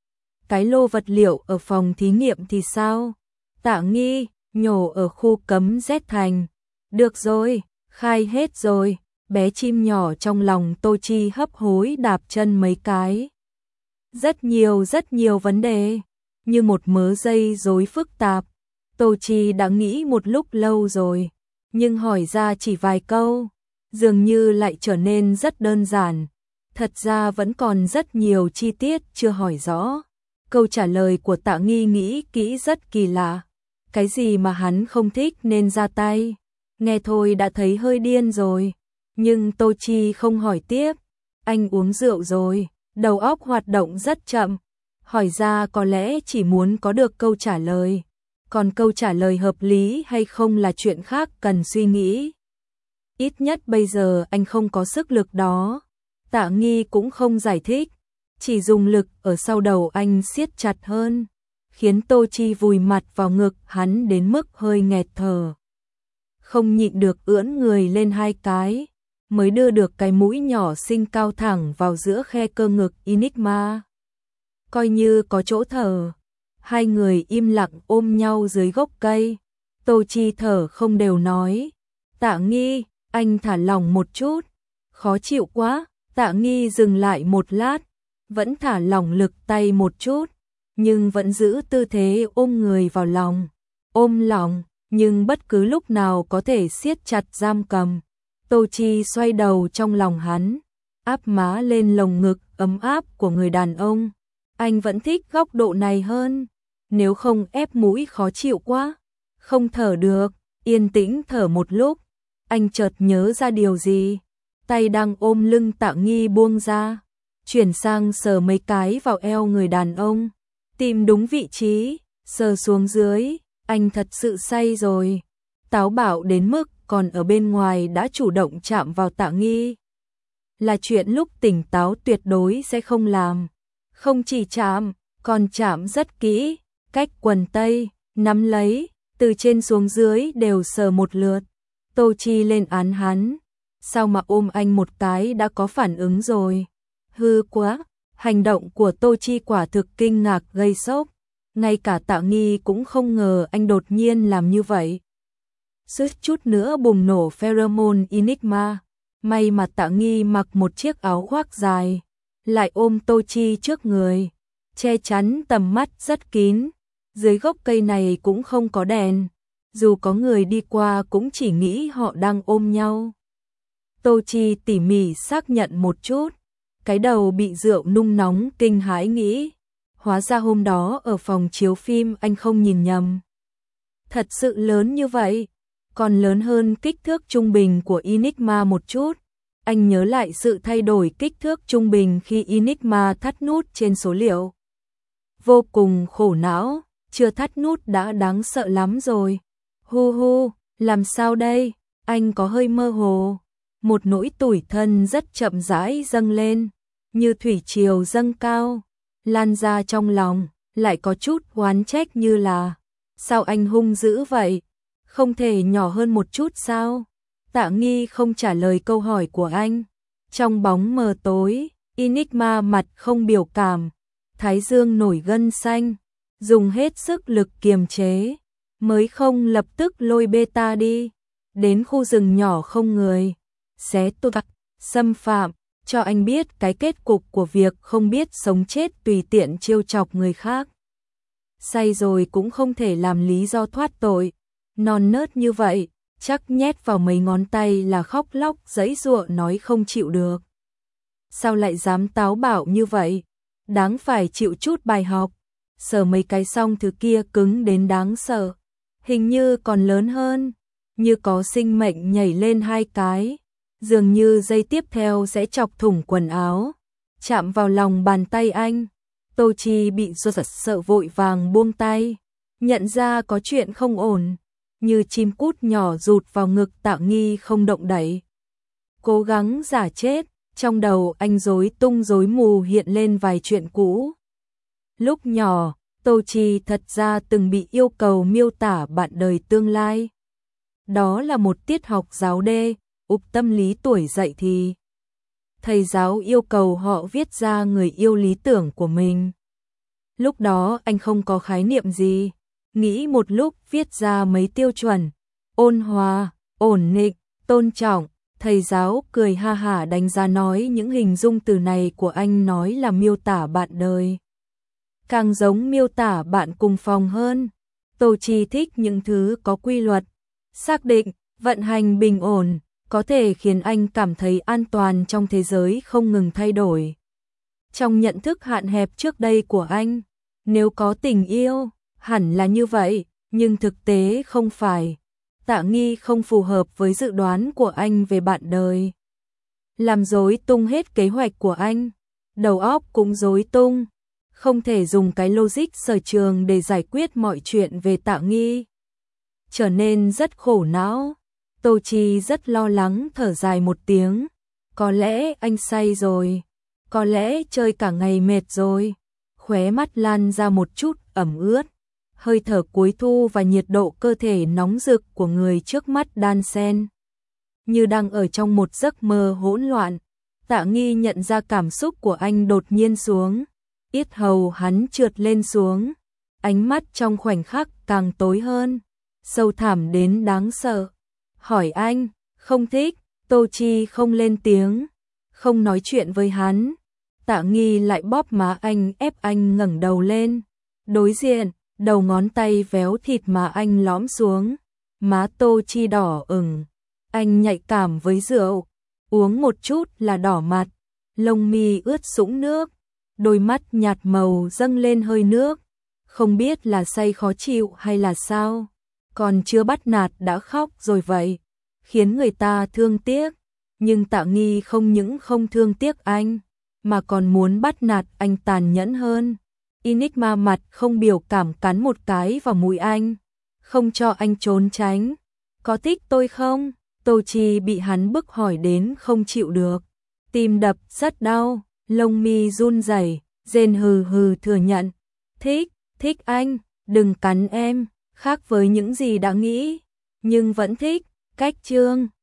Speaker 1: Cái lô vật liệu ở phòng thí nghiệm thì sao? Tạ Nghi, nhổ ở khu cấm Z thành. Được rồi, khai hết rồi. Bé chim nhỏ trong lòng Tô Chi hấp hối đạp chân mấy cái. Rất nhiều rất nhiều vấn đề, như một mớ dây rối phức tạp. Tô Chi đã nghĩ một lúc lâu rồi, nhưng hỏi ra chỉ vài câu, dường như lại trở nên rất đơn giản. Thật ra vẫn còn rất nhiều chi tiết chưa hỏi rõ. Câu trả lời của Tạ Nghi nghĩ kỹ rất kỳ lạ. Cái gì mà hắn không thích nên ra tay. Nghe thôi đã thấy hơi điên rồi. Nhưng Tô Chi không hỏi tiếp. Anh uống rượu rồi, đầu óc hoạt động rất chậm. Hỏi ra có lẽ chỉ muốn có được câu trả lời. Còn câu trả lời hợp lý hay không là chuyện khác cần suy nghĩ. Ít nhất bây giờ anh không có sức lực đó. Tạ Nghi cũng không giải thích, chỉ dùng lực ở sau đầu anh siết chặt hơn, khiến Tô Chi vùi mặt vào ngực hắn đến mức hơi nghẹt thở. Không nhịn được ưỡn người lên hai cái, mới đưa được cái mũi nhỏ xinh cao thẳng vào giữa khe cơ ngực Enigma. Coi như có chỗ thở, hai người im lặng ôm nhau dưới gốc cây. Tô Chi thở không đều nói, Tạ Nghi, anh thả lỏng một chút, khó chịu quá. Tạ Nghi dừng lại một lát, vẫn thả lỏng lực tay một chút, nhưng vẫn giữ tư thế ôm người vào lòng. Ôm lòng, nhưng bất cứ lúc nào có thể siết chặt giam cầm. Tô Chi xoay đầu trong lòng hắn, áp má lên lồng ngực ấm áp của người đàn ông. Anh vẫn thích góc độ này hơn, nếu không ép mũi khó chịu quá. Không thở được, yên tĩnh thở một lúc, anh chợt nhớ ra điều gì. Tay đang ôm lưng Tạ Nghi buông ra, chuyển sang sờ mấy cái vào eo người đàn ông, tìm đúng vị trí, sờ xuống dưới, anh thật sự say rồi, táo bạo đến mức còn ở bên ngoài đã chủ động chạm vào Tạ Nghi. Là chuyện lúc tỉnh táo tuyệt đối sẽ không làm, không chỉ chạm, còn chạm rất kỹ, cách quần tây, nắm lấy, từ trên xuống dưới đều sờ một lượt. Tô Chi lên án hắn. Sao mà ôm anh một cái đã có phản ứng rồi? Hư quá, hành động của Tô Chi quả thực kinh ngạc gây sốc. Ngay cả Tạ Nghi cũng không ngờ anh đột nhiên làm như vậy. Suýt chút nữa bùng nổ pheromone Enigma. May mà Tạ Nghi mặc một chiếc áo khoác dài, lại ôm Tô Chi trước người, che chắn tầm mắt rất kín. Dưới gốc cây này cũng không có đèn, dù có người đi qua cũng chỉ nghĩ họ đang ôm nhau. Tô Chi tỉ mỉ xác nhận một chút, cái đầu bị rượu nung nóng kinh hãi nghĩ, hóa ra hôm đó ở phòng chiếu phim anh không nhìn nhầm. Thật sự lớn như vậy, còn lớn hơn kích thước trung bình của Enigma một chút. Anh nhớ lại sự thay đổi kích thước trung bình khi Enigma thắt nút trên số liệu. Vô cùng khổ não, chưa thắt nút đã đáng sợ lắm rồi. Hu hu, làm sao đây? Anh có hơi mơ hồ. Một nỗi tủi thân rất chậm rãi dâng lên, như thủy triều dâng cao, lan ra trong lòng, lại có chút oán trách như là, sao anh hung dữ vậy? Không thể nhỏ hơn một chút sao? Tạ Nghi không trả lời câu hỏi của anh. Trong bóng mờ tối, Enigma mặt không biểu cảm, thái dương nổi gân xanh, dùng hết sức lực kiềm chế, mới không lập tức lôi beta đi, đến khu rừng nhỏ không người. Xé toạc, xâm phạm, cho anh biết cái kết cục của việc không biết sống chết tùy tiện trêu chọc người khác. Say rồi cũng không thể làm lý do thoát tội, non nớt như vậy, chắc nhét vào mấy ngón tay là khóc lóc giãy giụa nói không chịu được. Sao lại dám táo bạo như vậy? Đáng phải chịu chút bài học. Sờ mấy cái xong thứ kia cứng đến đáng sợ, hình như còn lớn hơn, như có sinh mệnh nhảy lên hai cái. Dường như giây tiếp theo sẽ chọc thủng quần áo, chạm vào lòng bàn tay anh. Tô Chi bị giật sợ vội vàng buông tay, nhận ra có chuyện không ổn, như chim cút nhỏ rụt vào ngực Tạ Nghi không động đậy. Cố gắng giả chết, trong đầu anh rối tung rối mù hiện lên vài chuyện cũ. Lúc nhỏ, Tô Chi thật ra từng bị yêu cầu miêu tả bạn đời tương lai. Đó là một tiết học giáo đê, úp tâm lý tuổi dậy thì. Thầy giáo yêu cầu họ viết ra người yêu lý tưởng của mình. Lúc đó anh không có khái niệm gì, nghĩ một lúc viết ra mấy tiêu chuẩn: ôn hòa, ổn định, tôn trọng, Thầy giáo cười ha hả đánh giá nói những hình dung từ này của anh nói là miêu tả bạn đời. Càng giống miêu tả bạn cùng phòng hơn. Tô Chi thích những thứ có quy luật, xác định, vận hành bình ổn, có thể khiến anh cảm thấy an toàn trong thế giới không ngừng thay đổi. Trong nhận thức hạn hẹp trước đây của anh, nếu có tình yêu, hẳn là như vậy, nhưng thực tế không phải. Tạ Nghi không phù hợp với dự đoán của anh về bạn đời. Làm rối tung hết kế hoạch của anh, đầu óc cũng rối tung, không thể dùng cái logic sở trường để giải quyết mọi chuyện về Tạ Nghi. Trở nên rất khổ não, Tô Chi rất lo lắng thở dài một tiếng, có lẽ anh say rồi, có lẽ chơi cả ngày mệt rồi, khóe mắt lan ra một chút ẩm ướt. Hơi thở cuối thu và nhiệt độ cơ thể nóng rực của người trước mắt đan xen. Như đang ở trong một giấc mơ hỗn loạn, Tạ Nghi nhận ra cảm xúc của anh đột nhiên xuống. Yết hầu hắn trượt lên xuống, ánh mắt trong khoảnh khắc càng tối hơn, sâu thẳm đến đáng sợ. Hỏi anh, không thích, Tô Chi không lên tiếng, không nói chuyện với hắn. Tạ Nghi lại bóp má anh ép anh ngẩng đầu lên. Đối diện, đầu ngón tay véo thịt má anh lõm xuống, má Tô Chi đỏ ửng. Anh nhạy cảm với rượu, uống một chút là đỏ mặt, lông mi ướt sũng nước, đôi mắt nhạt màu dâng lên hơi nước, không biết là say khó chịu hay là sao, còn chưa bắt nạt đã khóc rồi vậy, khiến người ta thương tiếc, nhưng Tạ Nghi không những không thương tiếc anh, mà còn muốn bắt nạt anh tàn nhẫn hơn. Enigma mặt không biểu cảm cắn một cái vào mũi anh, không cho anh trốn tránh. Có thích tôi không? Tô Chi bị hắn bức hỏi đến không chịu được, tim đập rất đau, lông mi run rẩy, rên hừ hừ thừa nhận. Thích, thích anh, đừng cắn em, khác với những gì đã nghĩ, nhưng vẫn thích. Cách chương